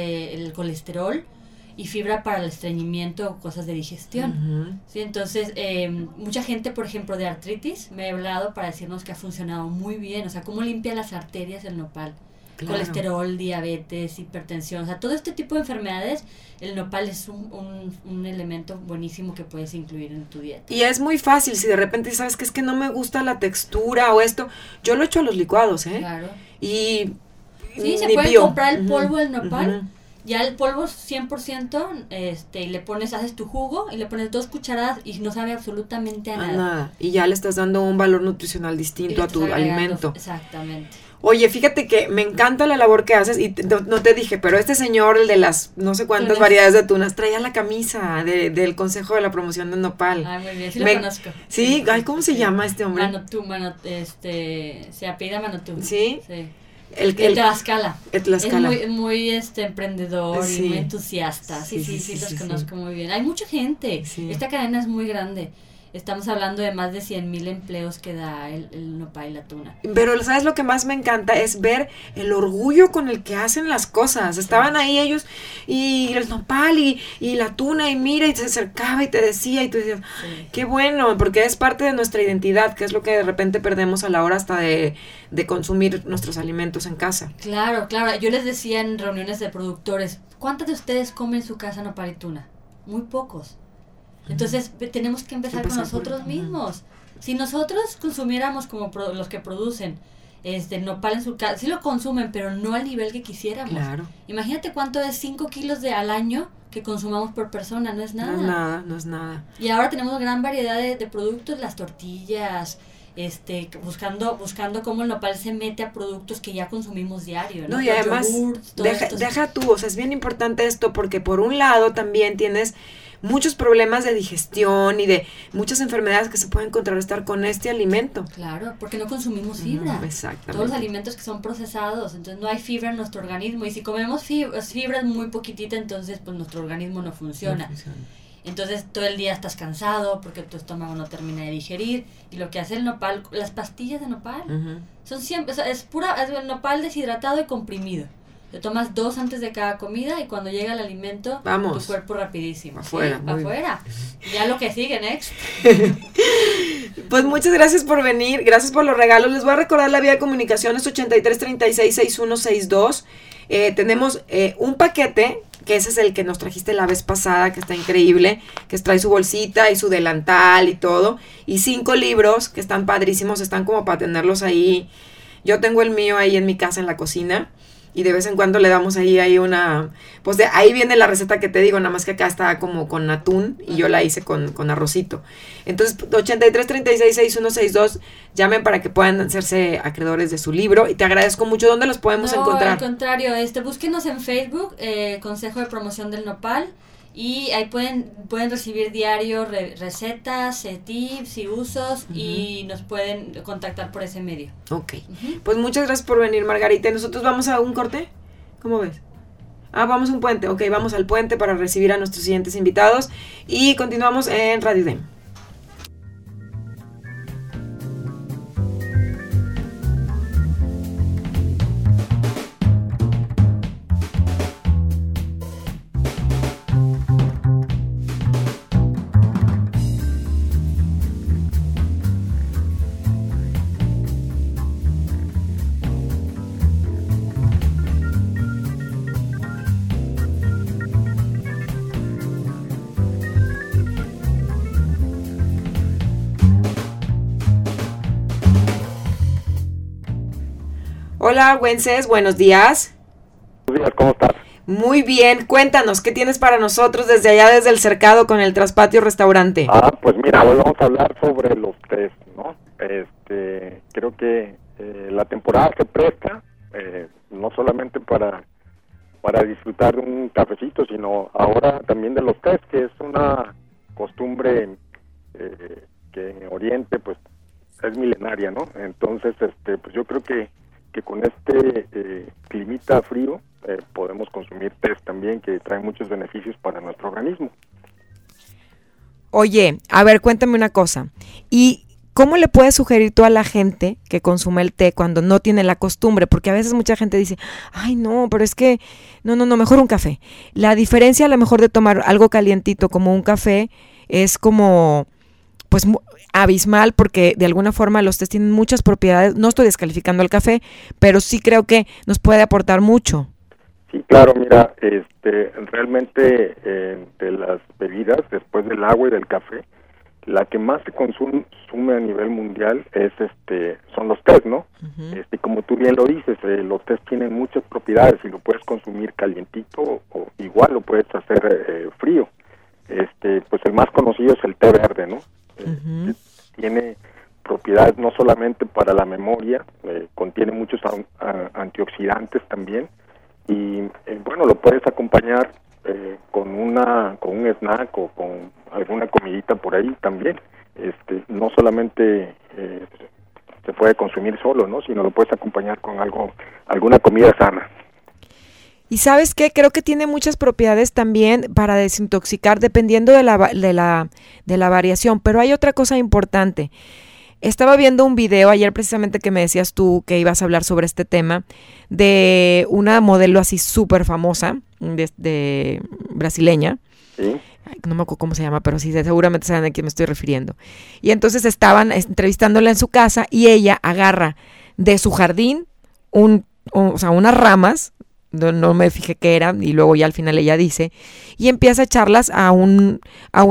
el colesterol y fibra para el estreñimiento o cosas de digestión. ¿Sí? Entonces, mucha gente, por ejemplo, de artritis, me ha hablado para decirnos que ha funcionado muy bien. O sea, cómo limpia las arterias el nopal. Claro. Colesterol, diabetes, hipertensión, o sea, todo este tipo de enfermedades, el nopal es un elemento buenísimo que puedes incluir en tu dieta. Y es muy fácil, si de repente sabes que es que no me gusta la textura o esto, yo lo echo a los licuados, Claro. Y sí, se puede comprar el polvo del nopal, ya el polvo 100%, y le pones, haces tu jugo y le pones 2 cucharadas y no sabe absolutamente a nada. Y ya le estás dando un valor nutricional distinto a tu alimento. Exactamente. Oye, fíjate que me encanta la labor que haces y no te dije, pero este señor, el de las no sé cuántas variedades de tunas, traía la camisa del Consejo de la Promoción del Nopal. Ah, muy bien, sí lo conozco. Sí, ay, ¿cómo se llama este hombre? Manotú, se apellida Manotú. ¿Sí? Sí. El Tlaxcala. El Tlaxcala. Es muy emprendedor Sí. y muy entusiasta. Sí, los conozco muy bien. Hay mucha gente. Sí. Esta cadena es muy grande. Estamos hablando de más de 100,000 empleos que da el nopal y la tuna. Pero ¿sabes lo que más me encanta? Es ver el orgullo con el que hacen las cosas. Estaban ahí ellos y el nopal y la tuna y mira y se acercaba y te decía y tú decías, qué bueno, porque es parte de nuestra identidad, que es lo que de repente perdemos a la hora hasta de consumir nuestros alimentos en casa. Claro. Yo les decía en reuniones de productores, ¿cuántos de ustedes comen en su casa nopal y tuna? Muy pocos. Entonces tenemos que empezar con nosotros mismos. Si nosotros consumiéramos como los que producen nopal en su casa, sí lo consumen, pero no al nivel que quisiéramos. Claro. Imagínate cuánto es 5 kilos al año que consumamos por persona, no es nada. No es nada. Y ahora tenemos gran variedad de productos, las tortillas, buscando cómo el nopal se mete a productos que ya consumimos diario, ¿no? No, y además, deja tú, o sea, es bien importante esto porque por un lado también tienes muchos problemas de digestión y de muchas enfermedades que se pueden contrarrestar con este alimento. Claro, porque no consumimos fibra. Exactamente. Todos los alimentos que son procesados, entonces no hay fibra en nuestro organismo y si comemos fibra muy poquitita, entonces pues nuestro organismo no funciona. Entonces todo el día estás cansado porque tu estómago no termina de digerir y lo que hace el nopal, las pastillas de nopal son siempre, es el nopal deshidratado y comprimido. Te tomas 2 antes de cada comida y cuando llega el alimento, tu cuerpo rapidísimo. Afuera. Sí, afuera. Ya lo que sigue, next. Pues muchas gracias por venir, gracias por los regalos. Les voy a recordar la vía de comunicación, es 83366162. Tenemos un paquete, que ese es el que nos trajiste la vez pasada, que está increíble, que trae su bolsita y su delantal y todo. Y 5 libros que están padrísimos, están como para tenerlos ahí. Yo tengo el mío ahí en mi casa, en la cocina. Y de vez en cuando le damos ahí una... Pues de ahí viene la receta que te digo, nada más que acá está como con atún y yo la hice con arrocito. Entonces, 83366162, llamen para que puedan hacerse acreedores de su libro. Y te agradezco mucho. ¿Dónde los podemos encontrar? Al contrario, búsquenos en Facebook, Consejo de Promoción del Nopal. Y ahí pueden recibir diario recetas, tips y usos y nos pueden contactar por ese medio. Ok, pues muchas gracias por venir, Margarita. ¿Nosotros vamos a un corte? ¿Cómo ves? Vamos a un puente. Ok, vamos al puente para recibir a nuestros siguientes invitados. Y continuamos en Radio DEM. Hola, Wences, buenos días. Buenos días, ¿cómo estás? Muy bien, cuéntanos, ¿qué tienes para nosotros desde allá, desde el Cercado con el Traspatio Restaurante? Pues mira, hoy vamos a hablar sobre los tés, ¿no? Creo que la temporada se presta, no solamente para disfrutar de un cafecito, sino ahora también de los tés, que es una costumbre que en Oriente, pues, es milenaria, ¿no? Entonces, pues yo creo que con climita frío podemos consumir tés también, que trae muchos beneficios para nuestro organismo. Oye, a ver, cuéntame una cosa. ¿Y cómo le puedes sugerir tú a la gente que consume el té cuando no tiene la costumbre? Porque a veces mucha gente dice, ay no, pero es que, no, mejor un café. La diferencia a lo mejor de tomar algo calientito como un café es como, pues, abismal, porque de alguna forma los tés tienen muchas propiedades. No estoy descalificando el café, pero sí creo que nos puede aportar mucho. Sí, claro, mira, realmente de las bebidas, después del agua y del café, la que más se consume a nivel mundial son los tés, ¿no? Uh-huh. Como tú bien lo dices, los tés tienen muchas propiedades y lo puedes consumir calientito o igual lo puedes hacer frío. Pues el más conocido es el té verde, ¿no? Uh-huh. Tiene propiedades no solamente para la memoria, contiene muchos antioxidantes también, y bueno, lo puedes acompañar con un snack o con alguna comidita por ahí también. No solamente se puede consumir solo, ¿no? Sino lo puedes acompañar con alguna comida sana. Y ¿sabes qué? Creo que tiene muchas propiedades también para desintoxicar, dependiendo de la variación. Pero hay otra cosa importante. Estaba viendo un video ayer precisamente que me decías tú que ibas a hablar sobre este tema, de una modelo así súper famosa, de brasileña. Sí. No me acuerdo cómo se llama, pero sí, seguramente saben a quién me estoy refiriendo. Y entonces estaban entrevistándola en su casa y ella agarra de su jardín unas ramas. No me fijé qué eran, y luego ya al final ella dice, y empieza a echarlas a un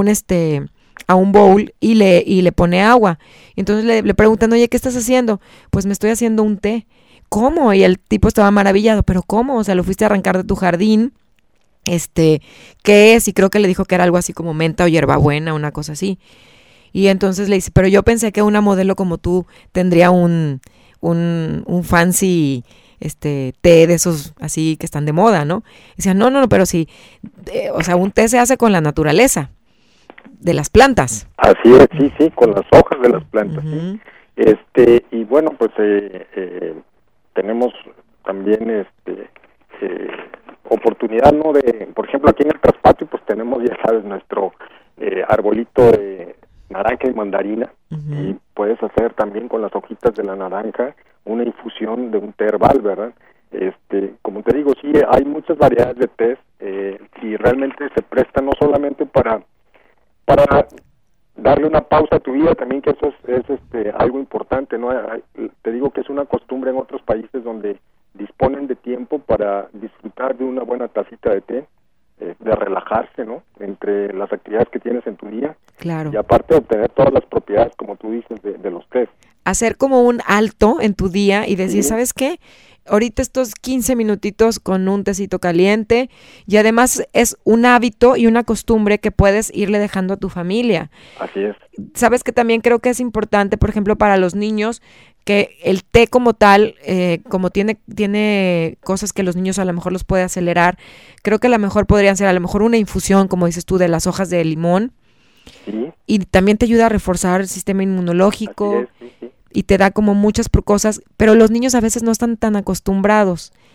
bowl y le pone agua. Entonces le preguntan, oye, ¿qué estás haciendo? Pues me estoy haciendo un té. ¿Cómo? Y el tipo estaba maravillado, ¿pero cómo? O sea, lo fuiste a arrancar de tu jardín, ¿qué es? Y creo que le dijo que era algo así como menta o hierbabuena, una cosa así. Y entonces le dice, pero yo pensé que una modelo como tú tendría un fancy té de esos así que están de moda, ¿no? Y decía, no, pero sí, o sea, un té se hace con la naturaleza de las plantas. Así es, sí, con las hojas de las plantas. Uh-huh. Sí. Y bueno, pues tenemos también oportunidad, ¿no? Por ejemplo, aquí en el Traspatio, pues tenemos, ya sabes, nuestro arbolito de naranja y mandarina. Uh-huh. Y puedes hacer también con las hojitas de la naranja una infusión de un té herbal, ¿verdad? Como te digo, sí, hay muchas variedades de tés, y realmente se presta no solamente para darle una pausa a tu vida, también que eso es algo importante, ¿no? Te digo que es una costumbre en otros países donde disponen de tiempo para disfrutar de una buena tacita de té, de relajarse, ¿no? Entre las actividades que tienes en tu día. Claro. Y aparte de obtener todas las propiedades, como tú dices, de los tés. Hacer como un alto en tu día y decir, sí, ¿sabes qué? Ahorita estos 15 minutitos con un tecito caliente, y además es un hábito y una costumbre que puedes irle dejando a tu familia. Así es. Sabes que también creo que es importante, por ejemplo, para los niños, que el té como tal, como tiene cosas que los niños a lo mejor los puede acelerar, creo que a lo mejor podrían ser a lo mejor una infusión, como dices tú, de las hojas de limón. Sí. Y también te ayuda a reforzar el sistema inmunológico. Así es, sí. Y te da como muchas cosas, pero los niños a veces no están tan acostumbrados.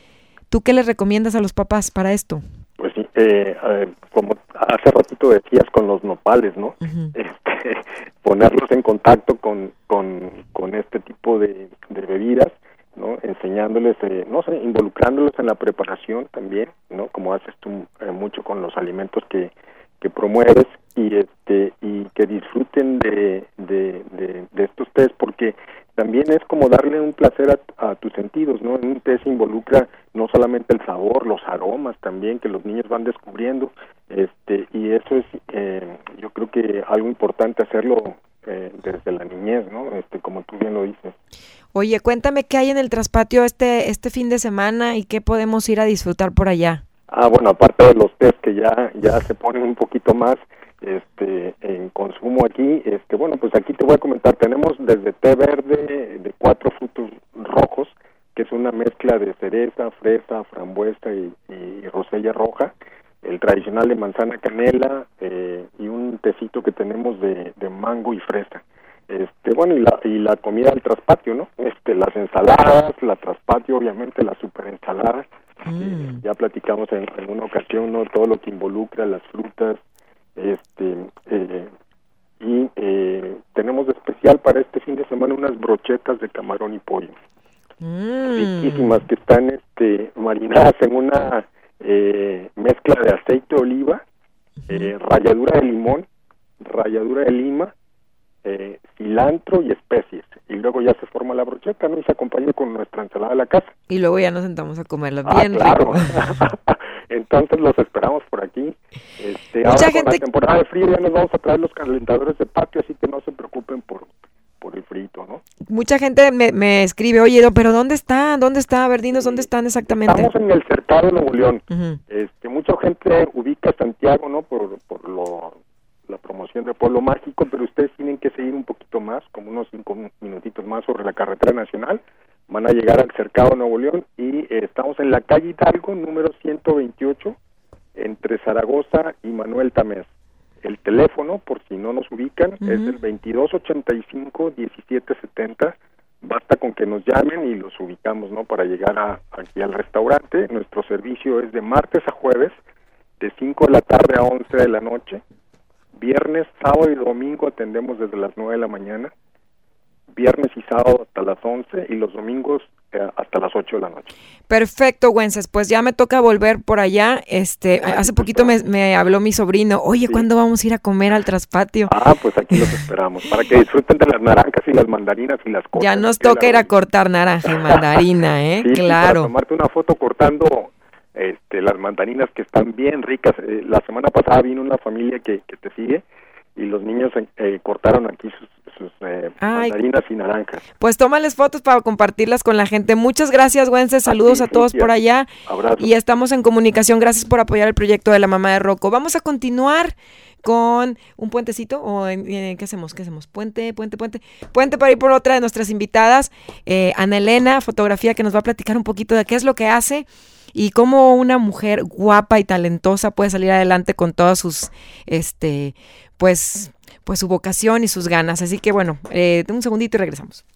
¿Tú qué les recomiendas a los papás para esto? Pues sí, como hace ratito decías con los nopales, ¿no? Uh-huh. Ponerlos en contacto con este tipo de bebidas, ¿no? Enseñándoles, no sé, involucrándolos en la preparación también, ¿no? Como haces tú mucho con los alimentos que promueves, y que disfruten de estos tés, porque también es como darle un placer a tus sentidos, ¿no? En un té se involucra no solamente el sabor, los aromas también que los niños van descubriendo, y eso es, yo creo que algo importante hacerlo desde la niñez, ¿no? Como tú bien lo dices. Oye, cuéntame qué hay en el traspatio este fin de semana y qué podemos ir a disfrutar por allá. Bueno, aparte de los tés que ya se ponen un poquito más en consumo aquí, bueno, pues aquí te voy a comentar, tenemos desde té verde de 4 frutos rojos, que es una mezcla de cereza, fresa, frambuesa y rosella roja, el tradicional de manzana canela, y un tecito que tenemos de mango y fresa. Bueno, y la comida del traspatio, ¿no? Las ensaladas, la traspatio, obviamente, la super ensalada. Ya platicamos en una ocasión, ¿no? Todo lo que involucra las frutas, y tenemos de especial para este fin de semana unas brochetas de camarón y pollo, riquísimas, que están marinadas en una mezcla de aceite de oliva, ralladura de limón, ralladura de lima, cilantro y especies, y luego ya se forma la brocheta, ¿no? Y se acompaña con nuestra ensalada de la casa. Y luego ya nos sentamos a comerla bien claro. rico. Entonces los esperamos por aquí. Mucha ahora gente... con la temporada de frío ya nos vamos a traer los calentadores de patio, así que no se preocupen por el frito, ¿no? Mucha gente me escribe, oye, pero ¿dónde está? A ver, dinos, ¿dónde están exactamente? Estamos en el Cercado de Nuevo León. Uh-huh. Mucha gente ubica Santiago, ¿no? Por la promoción de Pueblo Mágico, pero ustedes tienen que seguir un poquito más, como unos 5 minutitos más sobre la carretera nacional. Van a llegar al Cercado de Nuevo León y estamos en la calle Hidalgo, número 128, entre Zaragoza y Manuel Tamés. El teléfono, por si no nos ubican, es el 2285-1770. Basta con que nos llamen y los ubicamos, ¿no? Para llegar aquí al restaurante. Nuestro servicio es de martes a jueves, de 5 de la tarde a 11 de la noche. Viernes, sábado y domingo atendemos desde las 9 de la mañana. Viernes y sábado hasta las 11 y los domingos hasta las 8 de la noche. Perfecto, Güences, pues ya me toca volver por allá. Hace poquito me habló mi sobrino, oye, sí. ¿Cuándo vamos a ir a comer al traspatio? Pues aquí los esperamos, para que disfruten de las naranjas y las mandarinas y las cosas. Ya nos toca ir a cortar naranja y mandarina, sí, claro. Para tomarte una foto cortando las mandarinas, que están bien ricas. La semana pasada vino una familia que te sigue y los niños cortaron aquí sus mandarinas y naranjas. Pues tómales fotos para compartirlas con la gente. Muchas gracias, Güences. Saludos a todos por allá. Abrazos. Y estamos en comunicación. Gracias por apoyar el proyecto de la mamá de Rocco. Vamos a continuar con un puentecito, o ¿qué hacemos? Puente para ir por otra de nuestras invitadas, Ana Elena, fotografía, que nos va a platicar un poquito de qué es lo que hace y cómo una mujer guapa y talentosa puede salir adelante con todas sus, pues su vocación y sus ganas. Así que bueno, un segundito y regresamos.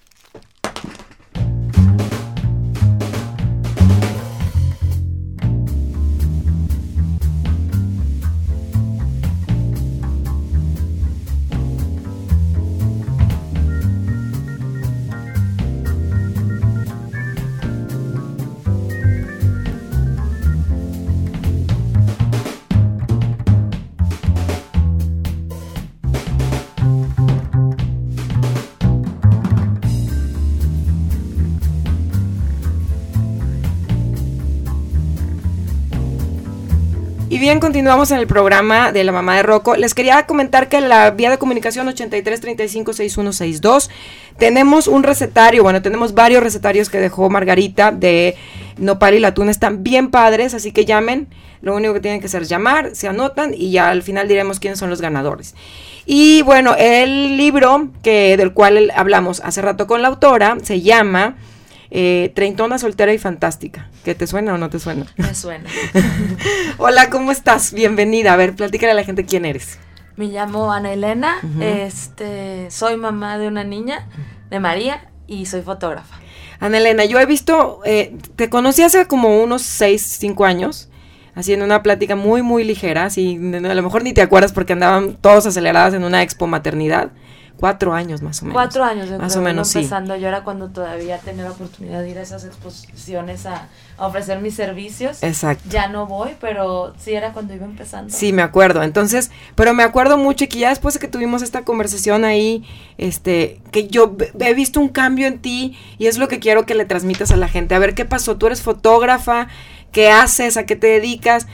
Y bien, continuamos en el programa de la mamá de Rocco. Les quería comentar que la vía de comunicación 83356162 tenemos un recetario, tenemos varios recetarios que dejó Margarita de nopal y latún, están bien padres, así que llamen. Lo único que tienen que hacer es llamar, se anotan y ya al final diremos quiénes son los ganadores. Y bueno, el libro del cual hablamos hace rato con la autora se llama Treintona, soltera y fantástica. ¿Qué te suena o no te suena? Me suena. Hola, ¿cómo estás? Bienvenida. A ver, platícale a la gente quién eres. Me llamo Ana Elena, soy mamá de una niña, de María, y soy fotógrafa. Ana Elena, yo he visto, te conocí hace como unos 5 años, así en una plática muy, muy ligera, así, a lo mejor ni te acuerdas porque andaban todos aceleradas en una expo maternidad. 4 años más o menos. 4 años, yo más creo, o menos, empezando. Yo era cuando todavía tenía la oportunidad de ir a esas exposiciones a ofrecer mis servicios. Exacto. Ya no voy, pero sí era cuando iba empezando. Sí, me acuerdo. Entonces, pero me acuerdo mucho que ya después de que tuvimos esta conversación ahí, que yo he visto un cambio en ti y es lo que quiero que le transmitas a la gente. A ver, ¿qué pasó? Tú eres fotógrafa, ¿qué haces? ¿A qué te dedicas?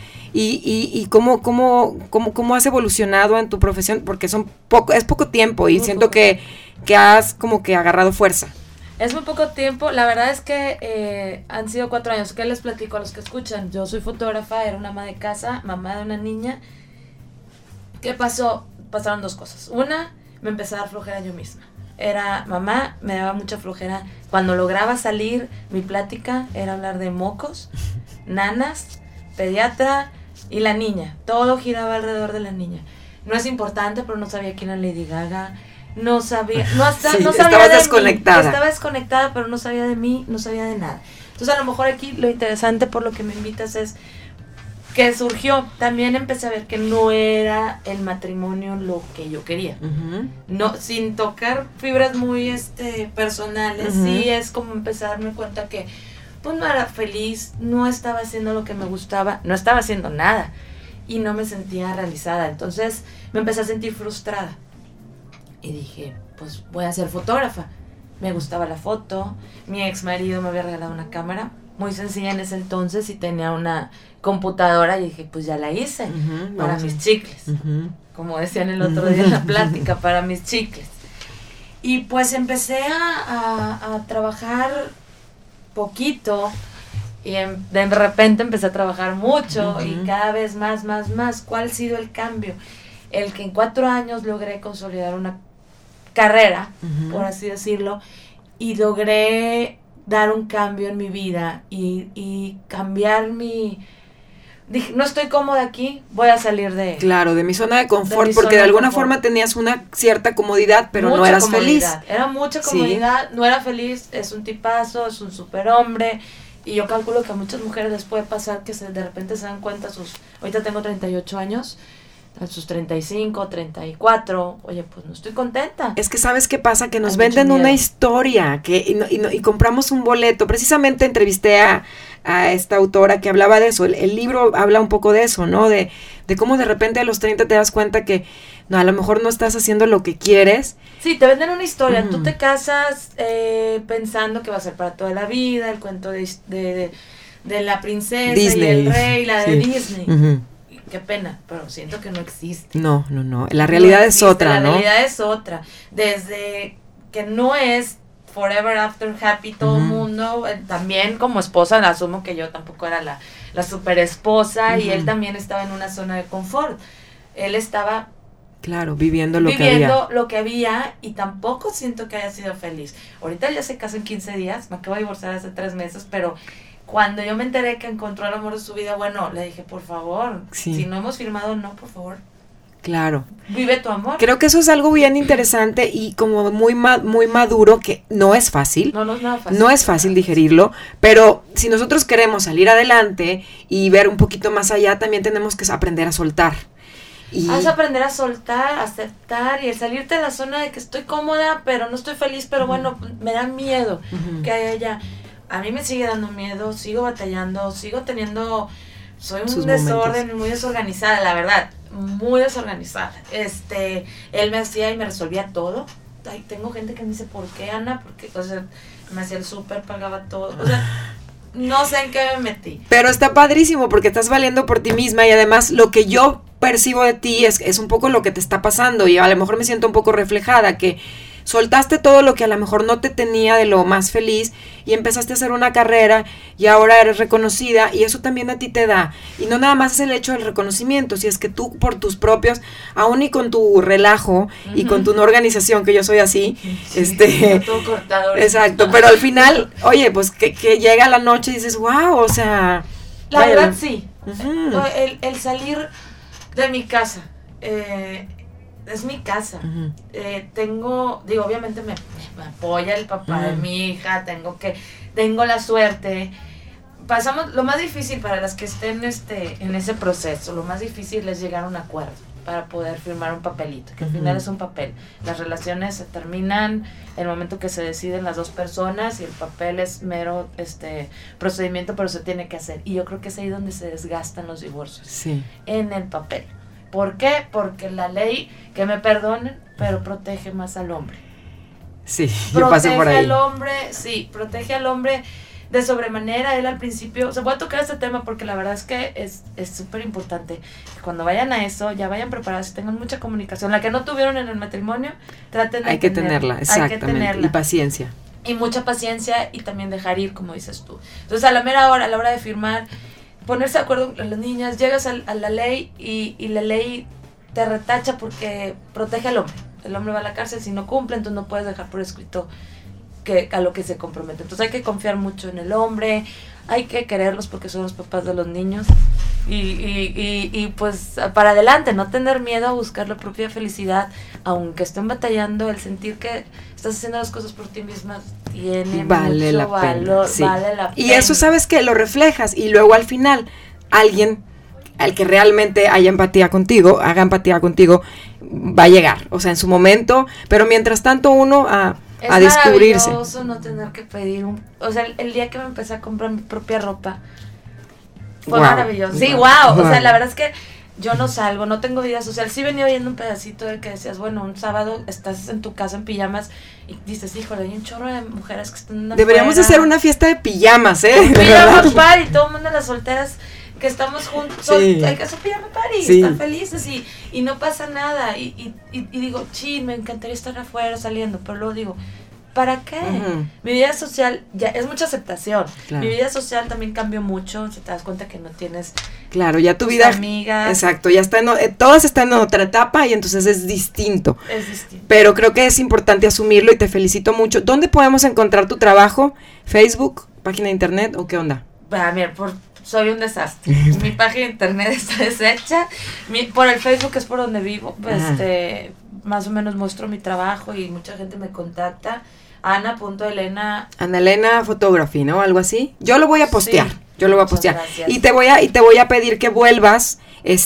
Y cómo has evolucionado en tu profesión, porque es poco tiempo y siento que has como que agarrado fuerza. Es muy poco tiempo, la verdad es que han sido 4 años. ¿Qué les platico a los que escuchan? Yo soy fotógrafa, era una ama de casa, mamá de una niña. ¿Qué pasó? Pasaron 2 cosas. Una, me empecé a dar flojera yo misma. Era mamá, me daba mucha flojera. Cuando lograba salir, mi plática era hablar de mocos, nanas, pediatra y la niña. Todo giraba alrededor de la niña. No es importante, pero no sabía quién era Lady Gaga. No sabía, no sabía estabas de desconectada. mí. Estaba desconectada, pero no sabía de mí, no sabía de nada. Entonces a lo mejor aquí lo interesante por lo que me invitas es que surgió. También empecé a ver que no era el matrimonio lo que yo quería. Uh-huh. No, sin tocar fibras muy personales, Uh-huh. sí es como empecé a darme cuenta que pues no era feliz, no estaba haciendo lo que me gustaba, no estaba haciendo nada y no me sentía realizada. Entonces me empecé a sentir frustrada y dije, pues voy a ser fotógrafa. Me gustaba la foto, mi ex marido me había regalado una cámara muy sencilla en ese entonces y tenía una computadora y dije, pues ya la hice, Uh-huh, para vamos. mis chicles, Uh-huh. como decían el otro día en la plática, para mis chicles. Y pues empecé a trabajar poquito y de repente empecé a trabajar mucho. Uh-huh. Y cada vez más. ¿Cuál ha sido el cambio? El que en 4 años logré consolidar una carrera, Uh-huh. por así decirlo, y logré dar un cambio en mi vida y cambiar dije, no estoy cómoda aquí, voy a salir de... Claro, de mi zona de confort, mi porque zona de alguna confort. forma tenías una cierta comodidad, pero no Mucha eras comodidad. feliz. Era mucha Sí. comodidad, no era feliz, es un tipazo, es un superhombre, y yo calculo que a muchas mujeres les puede pasar que de repente se dan cuenta ahorita tengo 38 años, a sus 35, 34, oye, pues no estoy contenta. Es que ¿sabes qué pasa? Que nos Hay venden mucho una miedo. historia y compramos un boleto. Precisamente entrevisté a esta autora que hablaba de eso. El libro habla un poco de eso, ¿no? De cómo de repente a los 30 te das cuenta que no, a lo mejor no estás haciendo lo que quieres. Sí, te venden una historia, Ujú. tú te casas pensando que va a ser para toda la vida, el cuento de la princesa Disney. y el rey, la de Sí. Disney. Ujú. Qué pena, pero siento que no existe. No. La realidad No es existe, otra, ¿no? La realidad es otra. Desde que no es forever after happy todo el Ujú. mundo, también como esposa, asumo que yo tampoco era la super esposa y Ujú. él también estaba en una zona de confort. Él estaba Claro, viviendo lo que viviendo había. lo que había y tampoco siento que haya sido feliz. Ahorita ya se casó en 15 días, me acabo de divorciar hace 3 meses, pero cuando yo me enteré que encontró el amor de su vida, bueno, le dije, por favor, Sí. si no hemos firmado, no, por favor, Claro. vive tu amor. Creo que eso es algo bien interesante y como muy maduro, que no es fácil. No es nada fácil. No es fácil digerirlo, pero si nosotros queremos salir adelante y ver un poquito más allá, también tenemos que aprender a soltar. Y Has de aprender a soltar, a aceptar y el salirte de la zona de que estoy cómoda, pero no estoy feliz, pero bueno, me da miedo Ujú. que haya allá. A mí me sigue dando miedo, sigo batallando, soy un Sus desorden, muy desorganizada, la verdad, muy desorganizada. Él me hacía y me resolvía todo. Ay, tengo gente que me dice, ¿por qué, Ana? Porque, o sea, me hacía el súper, pagaba todo. O sea, no sé en qué me metí. Pero está padrísimo porque estás valiendo por ti misma y además lo que yo percibo de ti es un poco lo que te está pasando y a lo mejor me siento un poco reflejada, que soltaste todo lo que a lo mejor no te tenía de lo más feliz y empezaste a hacer una carrera y ahora eres reconocida y eso también a ti te da. Y no nada más es el hecho del reconocimiento, si es que tú por tus propios, aún y con tu relajo y con tu no organización, que yo soy así, Todo cortado. exacto, pero al final, oye, pues que llega la noche y dices, wow, o sea... La vaya, verdad sí. Ujú. El salir de mi casa, es mi casa. Tengo, digo, obviamente me apoya el papá de mi hija, tengo la suerte. Pasamos, lo más difícil para las que estén en ese proceso, lo más difícil es llegar a un acuerdo para poder firmar un papelito, que al final es un papel. Las relaciones se terminan en el momento que se deciden las dos personas y el papel es mero procedimiento, pero se tiene que hacer. Y yo creo que es ahí donde se desgastan los divorcios, en el papel. ¿Por qué? Porque la ley, que me perdonen, pero protege más al hombre. Sí, yo pasé por ahí. Protege al hombre de sobremanera. Él al principio, se voy a tocar este tema porque la verdad es que es súper importante. Cuando vayan a eso, ya vayan preparados, tengan mucha comunicación. La que no tuvieron en el matrimonio, traten de tenerla, exactamente, y paciencia. Y mucha paciencia y también dejar ir, como dices tú. Entonces, a la mera hora, a la hora de firmar, ponerse de acuerdo con las niñas, llegas a la ley y la ley te retacha porque protege al hombre. El hombre va a la cárcel si no cumple, entonces no puedes dejar por escrito a lo que se compromete. Entonces hay que confiar mucho en el hombre, hay que quererlos porque son los papás de los niños y pues para adelante, no tener miedo a buscar la propia felicidad, aunque estén batallando, el sentir que estás haciendo las cosas por ti misma tiene vale mucho la valor, pena, sí. Vale la pena. Y eso, ¿sabes qué? Lo reflejas y luego al final alguien al que realmente haga empatía contigo, va a llegar, o sea, en su momento, pero mientras tanto uno a descubrirse. Es maravilloso no tener que pedir o sea, el día que me empecé a comprar mi propia ropa fue maravilloso. Sí, wow. O sea, la verdad es que yo no salgo, no tengo vida social. Sí venía oyendo un pedacito de que decías, bueno, un sábado estás en tu casa en pijamas y dices, híjole, hay un chorro de mujeres que están Deberíamos hacer una fiesta de pijamas, un pijama party, todo el mundo, las solteras que estamos juntos, hay que hacer pijama party, estar felices y no pasa nada. Y digo, me encantaría estar afuera saliendo, pero luego digo, ¿para qué? Mi vida social ya es mucha aceptación. Claro. Mi vida social también cambió mucho. Si te das cuenta que no tienes ya tu vida amigas. Exacto, ya está todas están en otra etapa y entonces es distinto. Pero creo que es importante asumirlo y te felicito mucho. ¿Dónde podemos encontrar tu trabajo? ¿Facebook? ¿Página de internet o qué onda? Mira, soy un desastre. Mi página de internet está deshecha. Por el Facebook es por donde vivo. Más o menos muestro mi trabajo y mucha gente me contacta. Ana.Elena. Ana Elena Photography, ¿no? Algo así. Yo lo voy a postear. Gracias. Y te voy a pedir que vuelvas,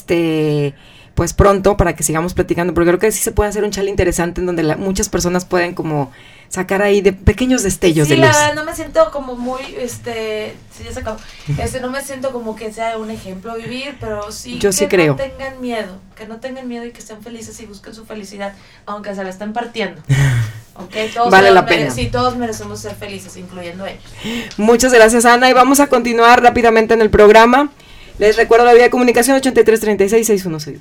pues pronto para que sigamos platicando, porque creo que sí se puede hacer un chale interesante en donde muchas personas pueden como sacar ahí de pequeños destellos de luz. Sí, la verdad no me siento como muy, sí, ya se acabó. No me siento como que sea un ejemplo a vivir, pero sí yo sí creo. Que no tengan miedo y que estén felices y busquen su felicidad, aunque se la estén partiendo. Okay, vale la pena. Sí, todos merecemos ser felices, incluyendo ellos. Muchas gracias, Ana, y vamos a continuar rápidamente en el programa. Les recuerdo la vía de comunicación 8336-6162.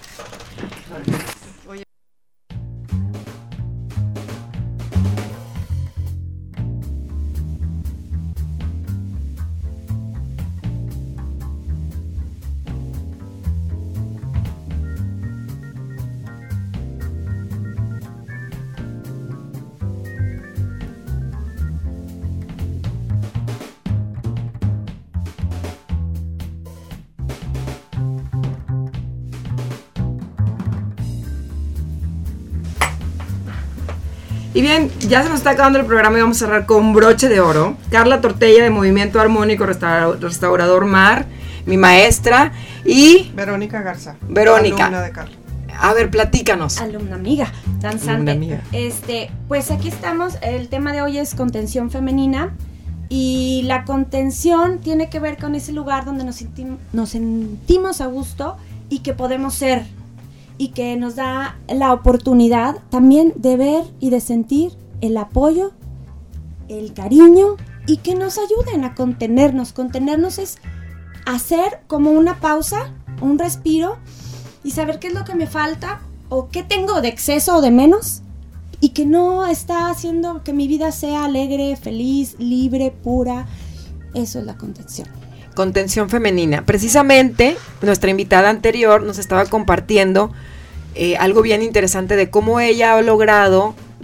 Y bien, ya se nos está acabando el programa y vamos a cerrar con broche de oro. Carla Tortella de Movimiento Armónico Restaurador Mar, mi maestra, y Verónica Garza. Verónica. Alumna de Carla. A ver, platícanos. Alumna amiga, danzante. Amiga. Pues aquí estamos, el tema de hoy es contención femenina y la contención tiene que ver con ese lugar donde nos sentimos a gusto y que podemos ser. Y que nos da la oportunidad también de ver y de sentir el apoyo, el cariño y que nos ayuden a contenernos. Contenernos es hacer como una pausa, un respiro y saber qué es lo que me falta o qué tengo de exceso o de menos y que no está haciendo que mi vida sea alegre, feliz, libre, pura. Eso es la contención. Contención femenina. Precisamente nuestra invitada anterior nos estaba compartiendo algo bien interesante de cómo ella ha logrado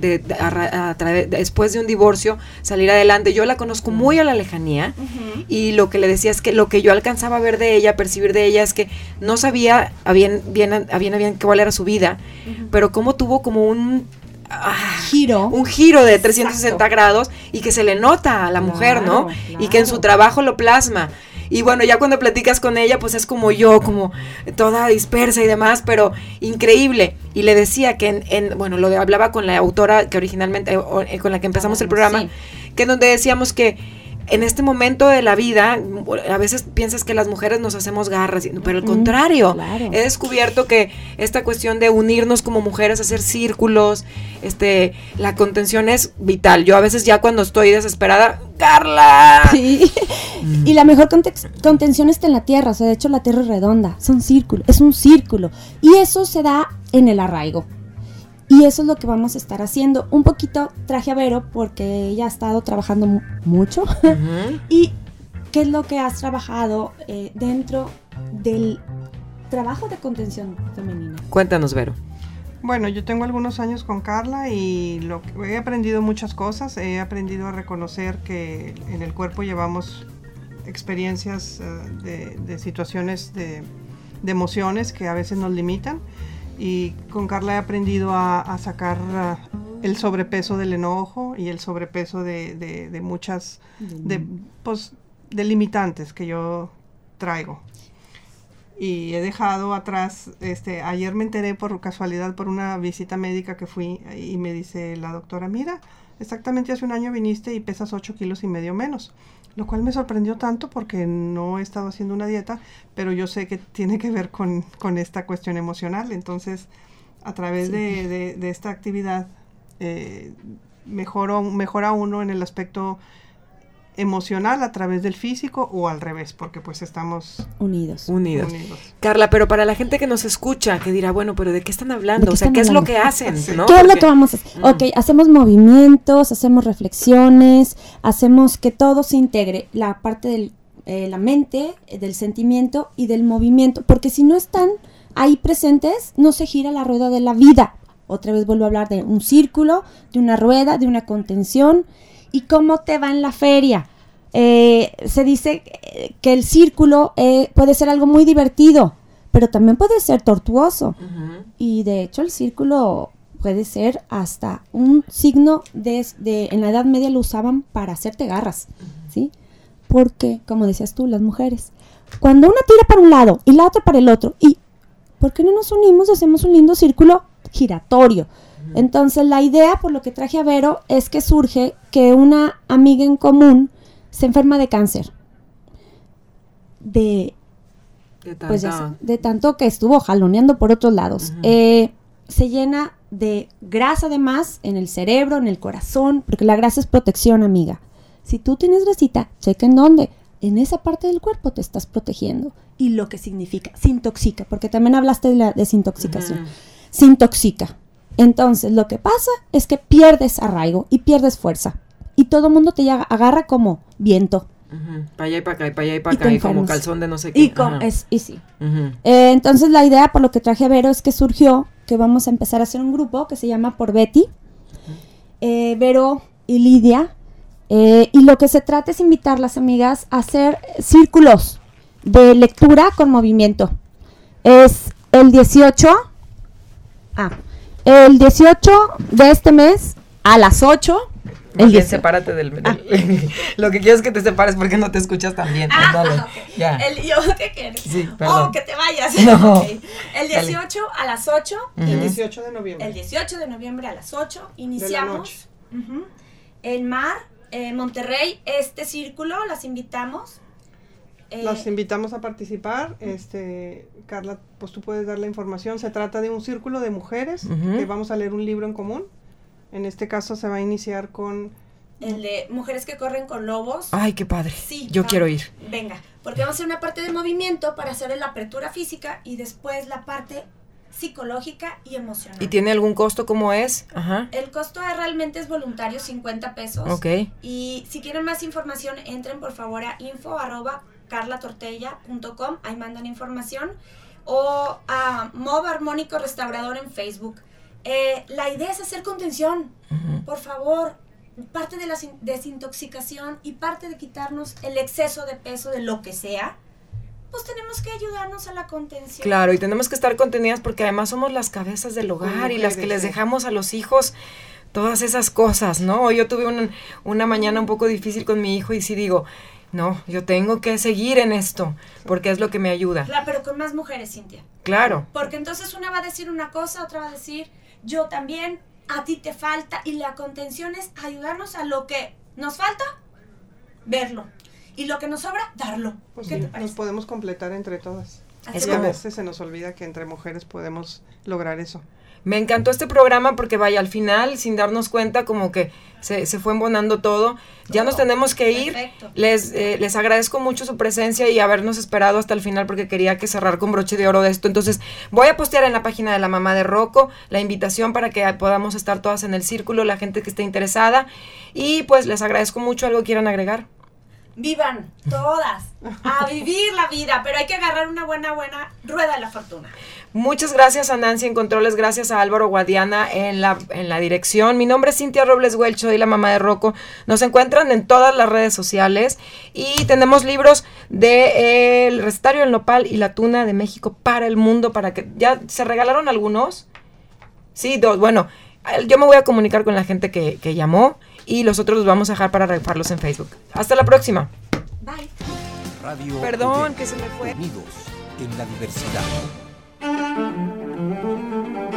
después de un divorcio salir adelante. Yo la conozco muy a la lejanía y lo que le decía es que lo que yo alcanzaba a ver de ella, percibir de ella, es que no sabía bien cuál era su vida, pero cómo tuvo como un giro de 360 grados y que se le nota a la mujer, ¿no? Y que en su trabajo lo plasma. Y bueno, ya cuando platicas con ella, pues es como yo, como toda dispersa y demás, pero increíble. Y le decía que hablaba con la autora que originalmente, con la que empezamos el programa, que donde decíamos que en este momento de la vida, a veces piensas que las mujeres nos hacemos garras, pero al contrario, he descubierto que esta cuestión de unirnos como mujeres, hacer círculos, la contención es vital. Yo a veces ya cuando estoy desesperada, ¡Carla! Sí. Y la mejor contención está en la tierra, o sea, de hecho la tierra es redonda, es un círculo, y eso se da en el arraigo. Y eso es lo que vamos a estar haciendo. Un poquito traje a Vero porque ella ha estado trabajando mucho. ¿Y qué es lo que has trabajado dentro del trabajo de contención femenina? Cuéntanos, Vero. Bueno, yo tengo algunos años con Carla y he aprendido muchas cosas. He aprendido a reconocer que en el cuerpo llevamos experiencias de situaciones de emociones que a veces nos limitan. Y con Carla he aprendido a sacar el sobrepeso del enojo y el sobrepeso de muchas de limitantes que yo traigo. Y he dejado atrás, ayer me enteré por casualidad por una visita médica que fui y me dice la doctora, mira, exactamente hace un año viniste y pesas 8 kilos y medio menos. Lo cual me sorprendió tanto porque no he estado haciendo una dieta, pero yo sé que tiene que ver con esta cuestión emocional. Entonces, a través de esta actividad, mejora uno en el aspecto emocional a través del físico o al revés, porque pues estamos unidos. Carla, pero para la gente que nos escucha, que dirá, bueno, pero ¿de qué están hablando? O sea, ¿qué es lo que hacen? ¿No? ¿Qué es lo que vamos a hacer? Ok, hacemos movimientos, hacemos reflexiones, hacemos que todo se integre, la parte de la mente, del sentimiento y del movimiento, porque si no están ahí presentes, no se gira la rueda de la vida. Otra vez vuelvo a hablar de un círculo, de una rueda, de una contención. ¿Y cómo te va en la feria? Se dice que el círculo puede ser algo muy divertido, pero también puede ser tortuoso. Y de hecho el círculo puede ser hasta un signo en la Edad Media lo usaban para hacerte garras, ¿sí? Porque, como decías tú, las mujeres, cuando una tira para un lado y la otra para el otro, ¿y por qué no nos unimos y hacemos un lindo círculo giratorio? Entonces la idea, por lo que traje a Vero, es que surge que una amiga en común se enferma de cáncer. De tanto que estuvo jaloneando por otros lados. Se llena de grasa además en el cerebro, en el corazón, porque la grasa es protección, amiga. Si tú tienes grasita, checa en dónde. En esa parte del cuerpo te estás protegiendo. Y lo que significa, se intoxica, porque también hablaste de la desintoxicación. Se intoxica. Entonces, lo que pasa es que pierdes arraigo y pierdes fuerza. Y todo el mundo te agarra como viento. Para allá y para acá, y para allá y para acá, y como calzón de no sé qué. Sí. Entonces, la idea, por lo que traje a Vero, es que surgió que vamos a empezar a hacer un grupo que se llama Por Betty. Vero y Lidia. Y lo que se trata es invitar a las amigas a hacer círculos de lectura con movimiento. Es el 18... El 18 de este mes a las 8. Sepárate lo que quiero es que te separes porque no te escuchas tan bien. Dale, okay. Ya. ¿Qué quieres? Sí, perdón. Que te vayas. No. Okay. El 18 a las 8. El 18 de noviembre. El 18 de noviembre a las 8 iniciamos. En Mar, Monterrey, este círculo, las invitamos. Las invitamos a participar. Carla, pues tú puedes dar la información. Se trata de un círculo de mujeres que vamos a leer un libro en común. En este caso se va a iniciar con el de Mujeres que corren con lobos. Ay, qué padre. Sí, yo quiero ir. Venga, porque vamos a hacer una parte de movimiento para hacer la apertura física y después la parte psicológica y emocional. ¿Y tiene algún costo? ¿Cómo es? El costo realmente es voluntario, 50 pesos. Ok. Y si quieren más información, entren por favor a info@carlatortella.com, ahí mandan información, o a Mob Armónico Restaurador en Facebook. La idea es hacer contención, por favor. Parte de la desintoxicación y parte de quitarnos el exceso de peso de lo que sea, pues tenemos que ayudarnos a la contención. Claro, y tenemos que estar contenidas porque además somos las cabezas del hogar y las que les dejamos a los hijos todas esas cosas, ¿no? Yo tuve una mañana un poco difícil con mi hijo y sí digo, no, yo tengo que seguir en esto porque es lo que me ayuda. Claro, pero con más mujeres, Cintia. Claro. Porque entonces una va a decir una cosa, otra va a decir, yo también, a ti te falta, y la contención es ayudarnos a lo que nos falta, verlo. Y lo que nos sobra, darlo. Pues ¿Qué sí, te parece? nos podemos completar entre todas. Es Y a como- veces se nos olvida que entre mujeres podemos lograr eso. Me encantó este programa porque vaya, al final, sin darnos cuenta, como que se fue embonando todo. Ya nos tenemos que ir. Perfecto. Les agradezco mucho su presencia y habernos esperado hasta el final porque quería que cerrar con broche de oro de esto. Entonces, voy a postear en la página de la mamá de Rocco la invitación para que podamos estar todas en el círculo, la gente que esté interesada. Y pues les agradezco mucho. ¿Algo quieran agregar? Vivan todas, a vivir la vida, pero hay que agarrar una buena rueda de la fortuna. Muchas gracias a Nancy en controles, gracias a Álvaro Guadiana en la dirección. Mi nombre es Cintia Robles Welch, soy la mamá de Rocco. Nos encuentran en todas las redes sociales y tenemos libros de el recetario del nopal y la tuna de México para el mundo, para que ya se regalaron algunos. Sí, dos. Bueno, yo me voy a comunicar con la gente que llamó y los otros los vamos a dejar para rifarlos en Facebook. Hasta la próxima. Bye. Radio Perdón, UDEM, que se me fue. Unidos en la diversidad.